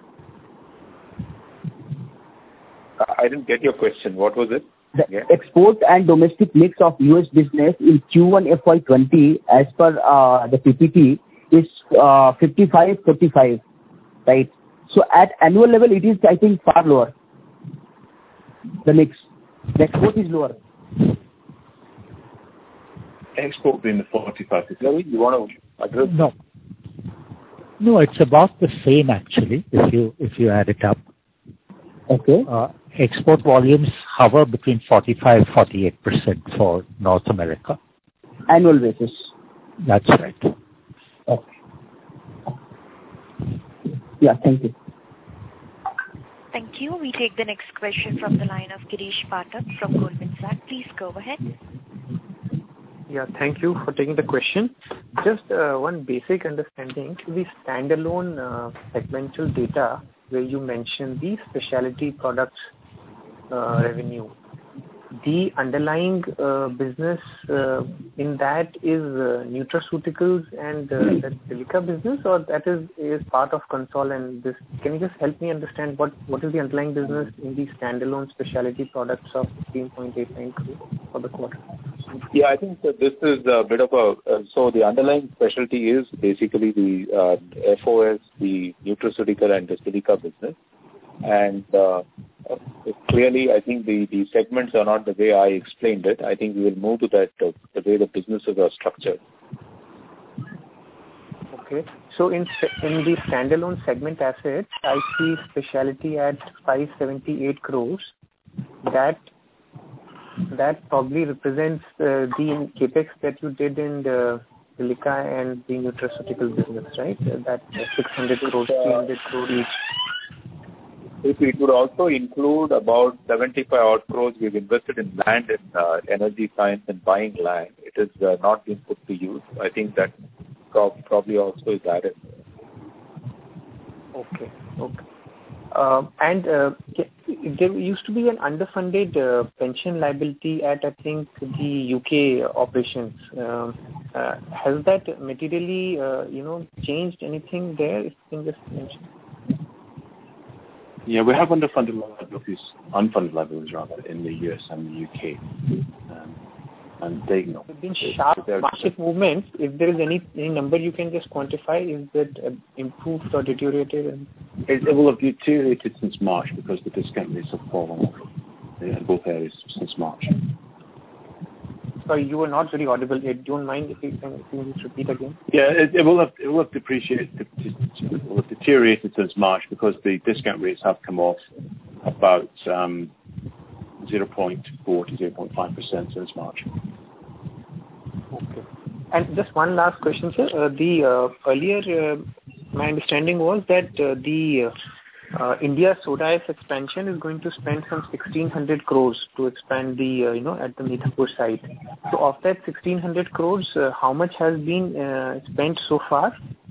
I didn't get your question. What was it? The yeah. export and domestic mix of U S business in Q one F Y twenty as per uh, the P P T is uh, fifty-five forty-five, right? So at annual level it is, I think, far lower. The mix. The export is lower. Export being the forty-five. You want to address? No. No, it's about the same actually, if you if you add it up. Okay. Uh, export volumes hover between forty-five to forty-eight percent for North America. Annual basis. That's right. Okay. Yeah, thank you. Thank you. We take the next question from the line of Girish Pathak from Goldman Sachs. Please go ahead. Yeah, thank you for taking the question. Just uh, one basic understanding. The standalone uh, segmental data where you mentioned the specialty products uh, revenue. The underlying uh, business uh, in that is uh, nutraceuticals and uh, the silica business, or that is, is part of console and this. Can you just help me understand what, what is the underlying business in the standalone specialty products of fifteen point eight nine crore for the quarter? Yeah, I think that this is a bit of a, uh, so the underlying specialty is basically the uh, F O S, the nutraceutical and the silica business. And uh, clearly, I think the, the segments are not the way I explained it. I think we will move to that, uh, the way the businesses are structured. Okay. So in in the standalone segment assets, I see specialty at five seventy-eight crores. That that probably represents uh, the capex that you did in the silica and the nutraceutical business, right? That uh, six hundred crores, three hundred crores each. It, it would also include about seventy-five odd crores we've invested in land and uh, energy science and buying land. It is uh, not being put to use. I think that pro- probably also is added. Okay. Okay. Uh, and uh, there used to be an underfunded uh, pension liability at, I think, the U K operations. Uh, uh, has that materially, uh, you know, changed anything there? If you can just mention. Yeah, we have underfunded liabilities, unfunded liabilities rather, in the U S and the U K. Um, and they, you know, there have been sharp market movements. If there is any, any number you can just quantify, is that uh, improved or deteriorated? And it, it will have deteriorated since March because the discount rates have fallen in both areas since March. Sorry, you were not very audible. Do you mind if you can, if you can just repeat again? Yeah, it, it will have it will have depreciated, it will have deteriorated since March because the discount rates have come off about um, zero point four to zero point five percent since March. Okay. And just one last question, sir. Uh, the uh, earlier, uh, my understanding was that uh, the uh, uh, India soda ash expansion is going to spend some sixteen hundred crores to expand the, uh, you know, at the Mithapur site. So of that sixteen hundred crores, uh, how much has been uh, spent so far?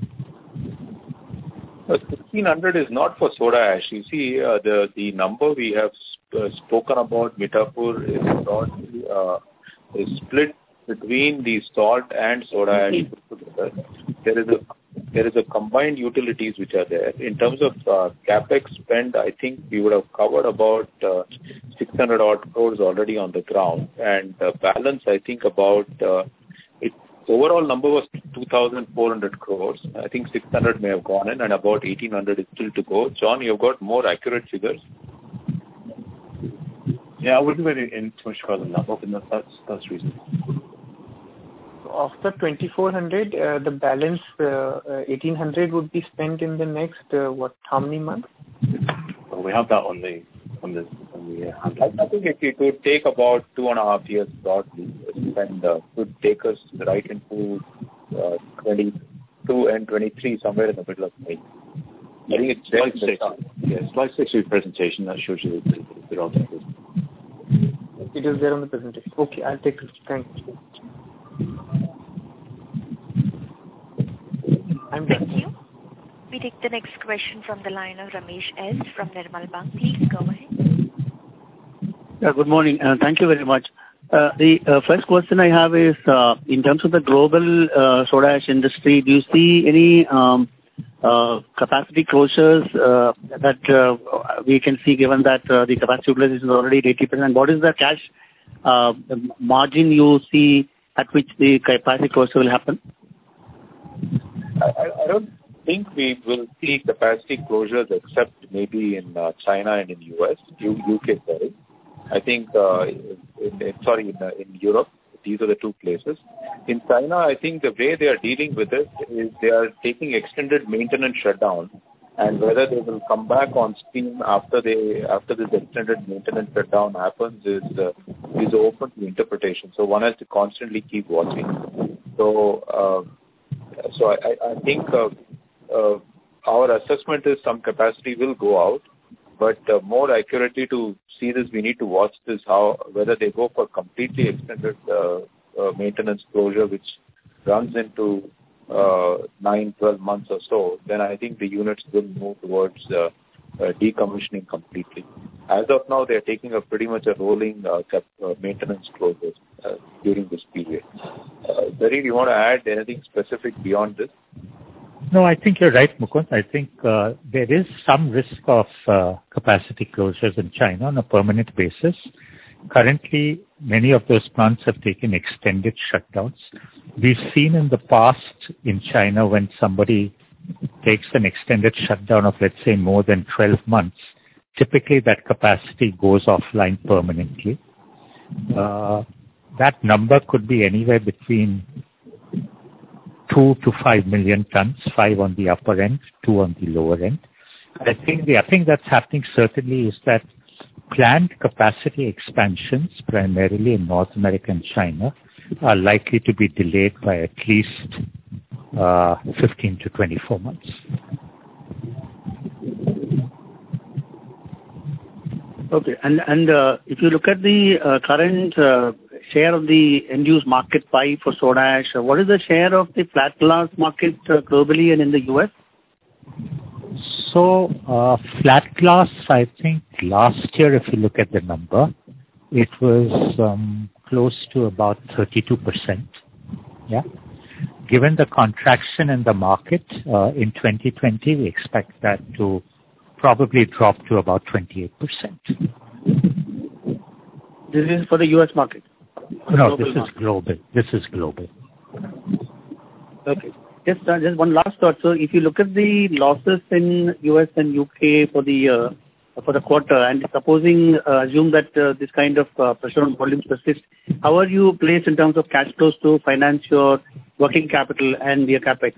Uh, sixteen hundred is not for soda ash. You see, uh, the the number we have sp- uh, spoken about Mithapur is broadly uh, is split between the salt and soda ash. There is a there is a combined utilities which are there. In terms of uh, capex spend, I think we would have covered about uh, six hundred odd crores already on the ground, and uh, balance I think about uh, it. Overall number was two thousand four hundred crores. I think six hundred may have gone in, and about eighteen hundred is still to go. John, you've got more accurate figures. Yeah, I wouldn't go in too much further than that, but that's that's reasonable. Of the twenty-four hundred, uh, the balance uh, uh, eighteen hundred would be spent in the next, uh, what, how many months? Well, we have that on the on the on the. Uh, I, I think it, it would take about two and a half years broadly, and uh, would take us right into uh, twenty-two and twenty-three, somewhere in the middle of May. I think it's slide six. Yeah, slide six of your presentation that shows you the, the, the relative. It is there on the presentation. Okay, I'll take it. Thank you. I'm done. Thank you. We take the next question from the line of Ramesh S. from Nirmal Bang. Please go ahead. Yeah, good morning. Uh, thank you very much. Uh, the uh, first question I have is, uh, in terms of the global uh, soda ash industry, do you see any um, uh, capacity closures uh, that uh, we can see, given that uh, the capacity utilization is already at eighty percent? What is the cash uh, margin you see at which the capacity closure will happen? I, I don't think we will see capacity closures except maybe in uh, China and in U S, U K, sorry. I think, uh, in, in, sorry, in, uh, in Europe, these are the two places. In China, I think the way they are dealing with it is they are taking extended maintenance shutdown, and whether they will come back on stream after they after this extended maintenance shutdown happens is uh, is open to interpretation. So one has to constantly keep watching. So uh, so I, I think uh, uh, our assessment is some capacity will go out. But uh, more accurately to see this, we need to watch this, how whether they go for completely extended uh, uh, maintenance closure, which runs into uh, nine, twelve months or so, then I think the units will move towards uh, uh, decommissioning completely. As of now, they are taking a pretty much a rolling uh, cap, uh, maintenance closure uh, during this period. Uh, Zarir, you want to add anything specific beyond this? No, I think you're right, Mukund. I think uh, there is some risk of uh, capacity closures in China on a permanent basis. Currently, many of those plants have taken extended shutdowns. We've seen in the past in China when somebody takes an extended shutdown of, let's say, more than twelve months, typically that capacity goes offline permanently. Uh, that number could be anywhere between two to five million tons, five on the upper end, two on the lower end. I think the other thing that's happening certainly is that planned capacity expansions, primarily in North America and China, are likely to be delayed by at least uh, fifteen to twenty-four months. Okay, and and uh, if you look at the uh, current uh, share of the end-use market pie for soda ash, what is the share of the flat glass market uh, globally and in the U S? So, uh, flat glass, I think last year, if you look at the number, it was um, close to about thirty-two percent. Yeah. Given the contraction in the market uh, in twenty twenty, we expect that to probably drop to about twenty-eight percent. This is for the U S market? No, this is global. This is global. Okay. Just uh, just one last thought. So if you look at the losses in U S and U K for the uh, for the quarter, and supposing uh, assume that uh, this kind of uh, pressure on volumes persists, how are you placed in terms of cash flows to finance your working capital and your capex?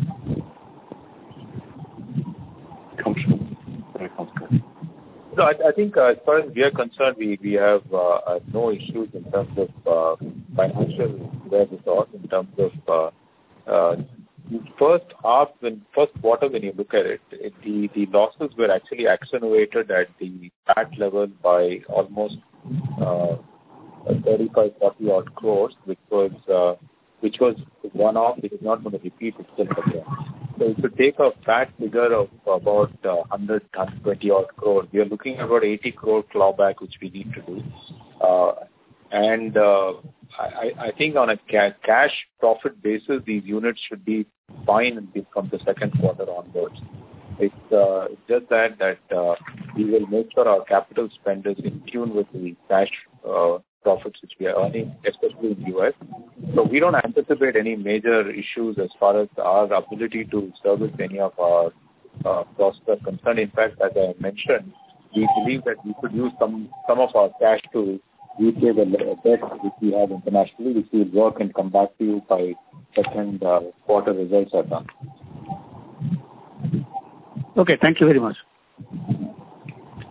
Comfortable. Very comfortable. No, I, I think uh, as far as we are concerned, we, we have uh, uh, no issues in terms of uh, financial wherewithal, in terms of uh, uh, first half, when first quarter, when you look at it, it the, the losses were actually accentuated at the P A T level by almost uh, thirty-five, forty odd crores, which was uh, which was one-off. It is not going to repeat itself again. So if you take a P A T figure of about uh, one hundred, one hundred twenty odd crores, we are looking at about eighty crore clawback, which we need to do. Uh, and uh, I, I think on a ca- cash profit basis, these units should be fine from the second quarter onwards. It's, uh, it's just that that uh, we will make sure our capital spend is in tune with the cash uh, profits which we are earning, especially in the U S. So we don't anticipate any major issues as far as our ability to service any of our uh, costs are concerned. In fact, as I mentioned, we believe that we could use some, some of our cash to repay the debt which we have internationally, which we will work and come back to you by second uh, quarter results are done. Okay, thank you very much.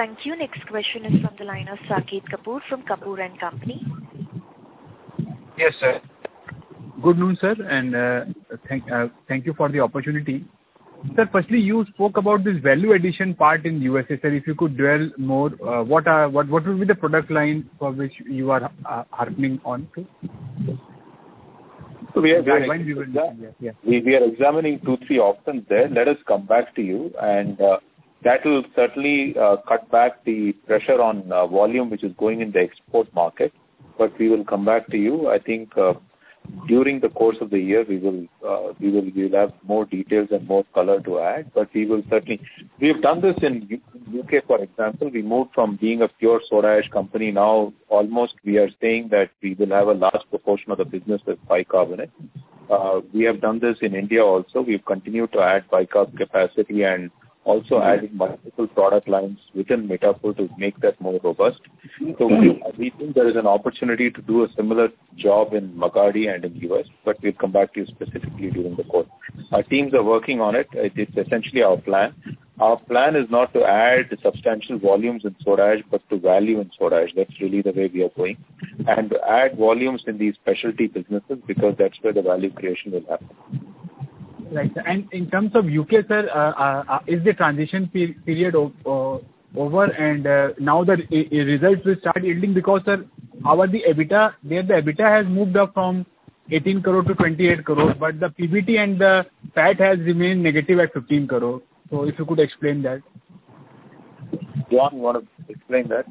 Thank you. Next question is from the line of Saket Kapoor from Kapoor and Company. Yes, sir. Good noon, sir, and uh, thank uh, thank you for the opportunity. Sir, firstly, you spoke about this value addition part in U S A, sir. If you could dwell more, uh, what are what what will be the product line for which you are uh, harping on to? So we are, we, are When we, will, yeah, yeah. we, we are examining two, three options there. Let us come back to you, and uh, that will certainly uh, cut back the pressure on uh, volume which is going in the export market. But we will come back to you. I think uh, during the course of the year, we will uh, we will we will have more details and more color to add. But we will certainly we have done this in U K, for example. We moved from being a pure soda ash company. Now almost we are saying that we will have a large proportion of the business with bicarbonate. Uh, we have done this in India also. We've continued to add bicarb capacity and also adding multiple product lines within Mithapur to make that more robust. So we, we think there is an opportunity to do a similar job in Magadi and in U S, but we'll come back to you specifically during the course. Our teams are working on it. It's essentially our plan. Our plan is not to add substantial volumes in soda ash, but to value in soda ash. That's really the way we are going. And to add volumes in these specialty businesses, because that's where the value creation will happen. Right. And in terms of U K, sir, uh, uh, is the transition pe- period o- uh, over, and uh, now the uh, results will start yielding? Because, sir, our the EBITDA, there the EBITDA has moved up from eighteen crore to twenty-eight crore, but the P B T and the P A T has remained negative at fifteen crore. So if you could explain that. John, you want to explain that?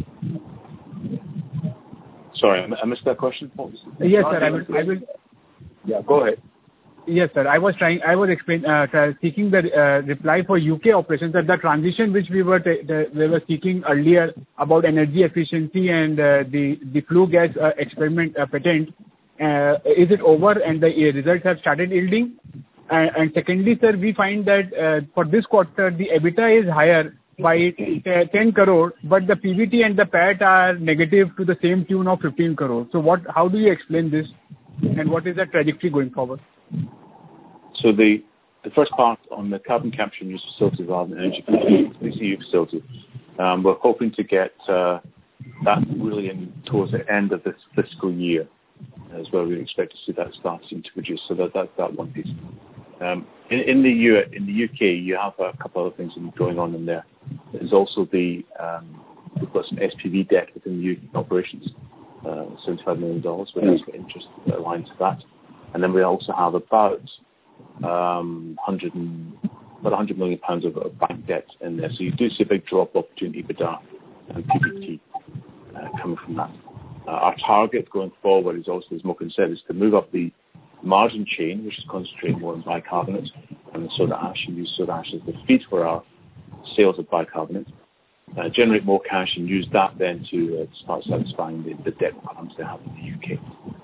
Sorry, I missed that question. Yes, sir. I will. I will. Yeah, go ahead. Yes, sir. I was trying, I was explain, uh, seeking the uh, reply for U K operations, that the transition which we were t- the, we were seeking earlier about energy efficiency and uh, the the flue gas uh, experiment uh, patent, uh, is it over and the uh, results have started yielding? Uh, and secondly, sir, we find that uh, for this quarter the EBITDA is higher by ten crore, but the P B T and the P A T are negative to the same tune of fifteen crore. So what? How do you explain this, and what is the trajectory going forward? So the the first part on the carbon capture and use facility rather than energy efficiency C U facility, um, we're hoping to get uh, that really in towards the end of this fiscal year, as where we expect to see that starting to produce. So that that's that one piece. Um, in, in the U in the U K, you have a couple other things going on in there. There's also the um, we've got some S P V debt within the U K operations, uh, seventy-five million dollars, but there's interest aligned to that. And then we also have about um, one hundred and, about one hundred million pounds of, of bank debt in there. So you do see a big drop off between EBITDA and P B T uh, coming from that. Uh, our target going forward is also, as Mokin said, is to move up the margin chain, which is concentrating more on bicarbonate and soda ash, and use soda ash as the feed for our sales of bicarbonate. Uh, generate more cash and use that then to uh, start satisfying the, the debt requirements they have in the U K.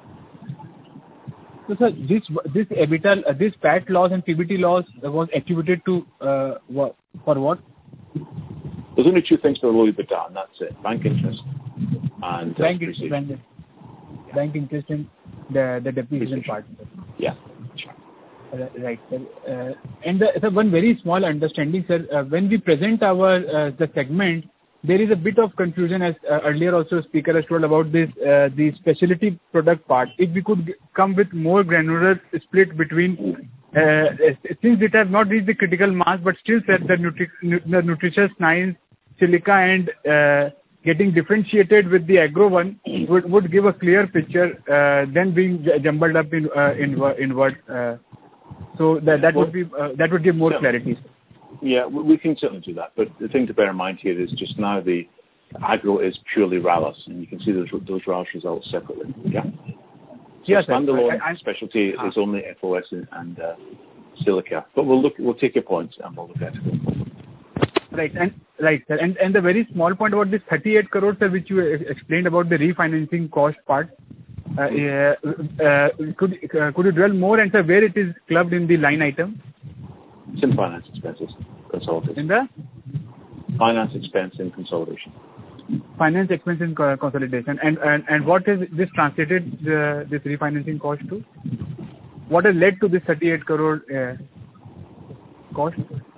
So, sir, this this EBITDA, uh, this P A T loss and P B T loss was attributed to uh, what, for what? There's only two things below EBITDA, and that's it: bank interest and uh, bank interest, bank, yeah. bank interest and the the depreciation part. Yeah, sure. Uh, right, sir. Uh, and the, sir, one very small understanding, sir. Uh, when we present our uh, the segment, there is a bit of confusion, as uh, earlier also speaker has told about this uh, the specialty product part. If we could g- come with more granular split between, uh, since it has not reached the critical mass, but still said the, nutri- nu- the nutritious nines, silica and uh, getting differentiated with the agro one would, would give a clear picture uh, than being j- jumbled up in uh, in, in word. Uh, so that that would be uh, that would give more clarity. Yeah, we can certainly do that. But the thing to bear in mind here is just now the agro is purely Rallis, and you can see those, those Rallis results separately. Yeah. So yes, standalone I, I, specialty ah. is only F O S and, and uh, silica. But we'll look. We'll take your points and we'll look at it. Right, and right, sir. And and the very small point about this thirty-eight crores, sir, which you explained about the refinancing cost part. Uh, uh, uh, could uh, could you dwell more, and sir, where it is clubbed in the line item? It's in finance expenses, consolidation. In the? Finance expense in consolidation. Finance expense in co- consolidation. And, and and what is this translated, uh, this refinancing cost to? What has led to this thirty-eight crore uh, cost?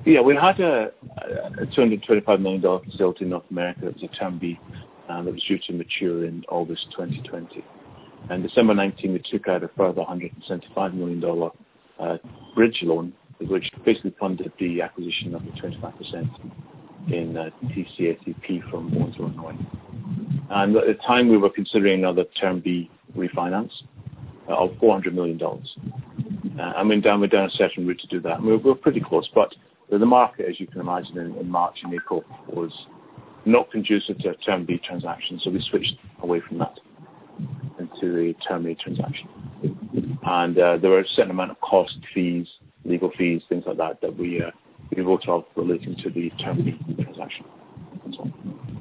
Yeah, we had a, a two hundred twenty-five million dollars facility in North America. It was a Term B uh, that was due to mature in August twenty twenty. And December nineteenth, we took out a further one hundred seventy-five million dollars uh, bridge loan, which basically funded the acquisition of the twenty-five percent in uh, T C A C P from Owens, Illinois. And at the time, we were considering another Term B refinance uh, of four hundred million dollars. Uh, I mean, down, we're down a certain route to do that. And we we're pretty close, but the market, as you can imagine, in, in March and April was not conducive to a Term B transaction, so we switched away from that into a Term A transaction. And uh, there were a certain amount of cost, fees, legal fees, things like that, that we, uh, we wrote off relating to the Term B transaction. That's all.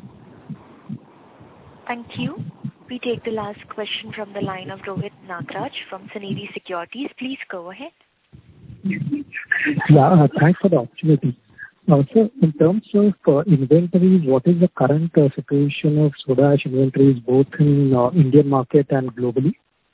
Thank you. We take the last question from the line of Rohit Nagraj from Sunidhi Securities. Please go ahead. Yeah, uh, thanks for the opportunity. Uh, so, in terms of uh, inventories, what is the current uh, situation of soda ash inventories both in uh, Indian market and globally?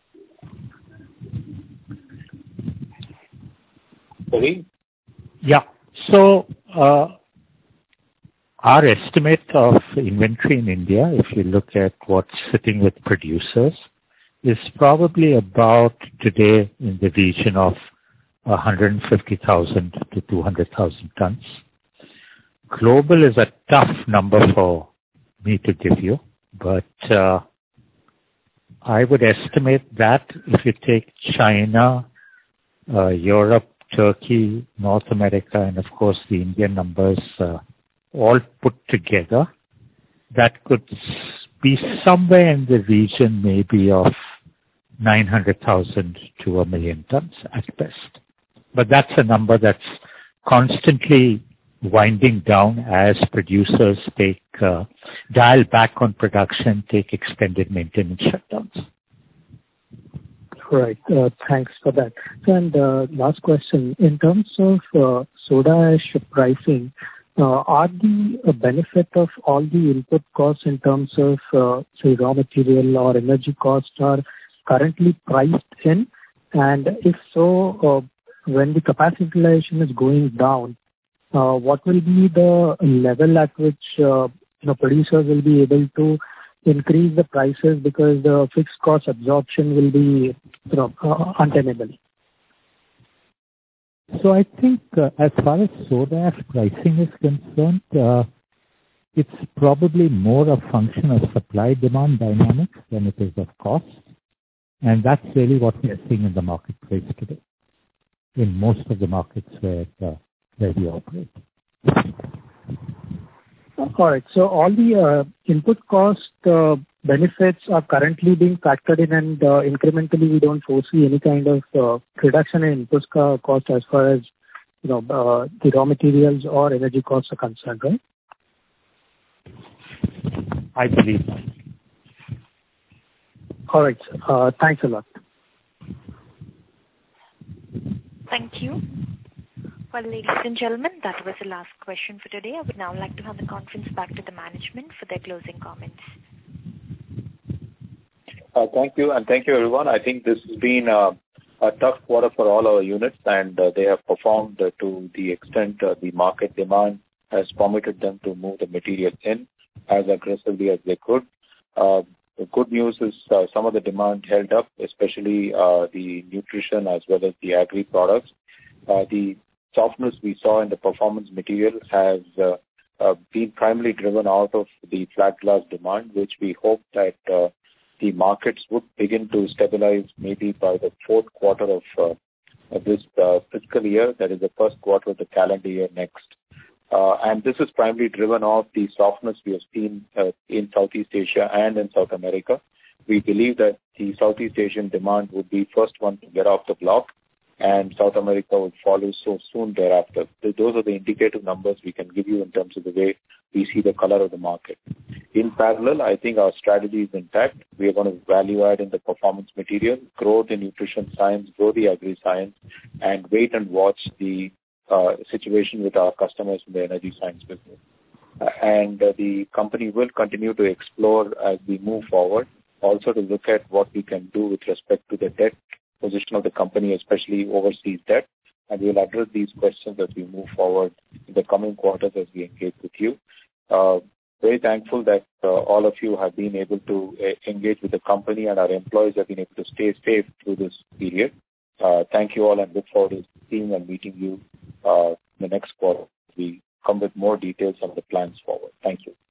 Sorry? Yeah. So, uh, our estimate of inventory in India, if you look at what's sitting with producers, is probably about today in the region of one hundred fifty thousand to two hundred thousand tons. Global is a tough number for me to give you, but uh, I would estimate that if you take China, uh, Europe, Turkey, North America, and of course the Indian numbers uh, all put together, that could be somewhere in the region maybe of nine hundred thousand to a million tons at best. But that's a number that's constantly winding down as producers take uh, dial back on production, take extended maintenance shutdowns. Right. Uh, thanks for that. And uh, last question. In terms of uh, soda ash pricing, uh, are the uh, benefit of all the input costs in terms of, uh, say, raw material or energy costs are currently priced in? And if so, uh, when the capacity utilization is going down, uh, what will be the level at which uh, you know, producers will be able to increase the prices because the fixed cost absorption will be you know, uh, untenable? So I think uh, as far as soda ash pricing is concerned, uh, it's probably more a function of supply-demand dynamics than it is of cost. And that's really what we're seeing in the marketplace today, in most of the markets where, uh, where we operate. All right. So all the uh, input cost uh, benefits are currently being factored in, and uh, incrementally we don't foresee any kind of uh, reduction in input cost as far as you know uh, the raw materials or energy costs are concerned, right? I believe that. All right. Uh, thanks a lot. Thank you. Well, ladies and gentlemen, that was the last question for today. I would now like to hand the conference back to the management for their closing comments. Uh, thank you, and thank you, everyone. I think this has been uh, a tough quarter for all our units, and uh, they have performed uh, to the extent uh, the market demand has permitted them to move the material in as aggressively as they could. Uh, the good news is uh, some of the demand held up, especially uh, the nutrition as well as the agri products. Uh, the softness we saw in the performance material has uh, uh, been primarily driven out of the flat glass demand, which we hope that uh, the markets would begin to stabilize maybe by the fourth quarter of uh, this uh, fiscal year, that is the first quarter of the calendar year next. Uh, and this is primarily driven off the softness we have seen uh, in Southeast Asia and in South America. We believe that the Southeast Asian demand would be first one to get off the block, and South America will follow so soon thereafter. Those are the indicative numbers we can give you in terms of the way we see the color of the market. In parallel, I think our strategy is intact. We are going to value add in the performance material, grow the nutrition science, grow the agri-science, and wait and watch the uh, situation with our customers in the energy science business. Uh, and uh, the company will continue to explore as we move forward, also to look at what we can do with respect to the debt position of the company, especially overseas debt, and we'll address these questions as we move forward in the coming quarters as we engage with you. Uh, very thankful that uh, all of you have been able to uh, engage with the company, and our employees have been able to stay safe through this period. Uh, thank you all, and look forward to seeing and meeting you uh, in the next quarter. We come with more details on the plans forward. Thank you.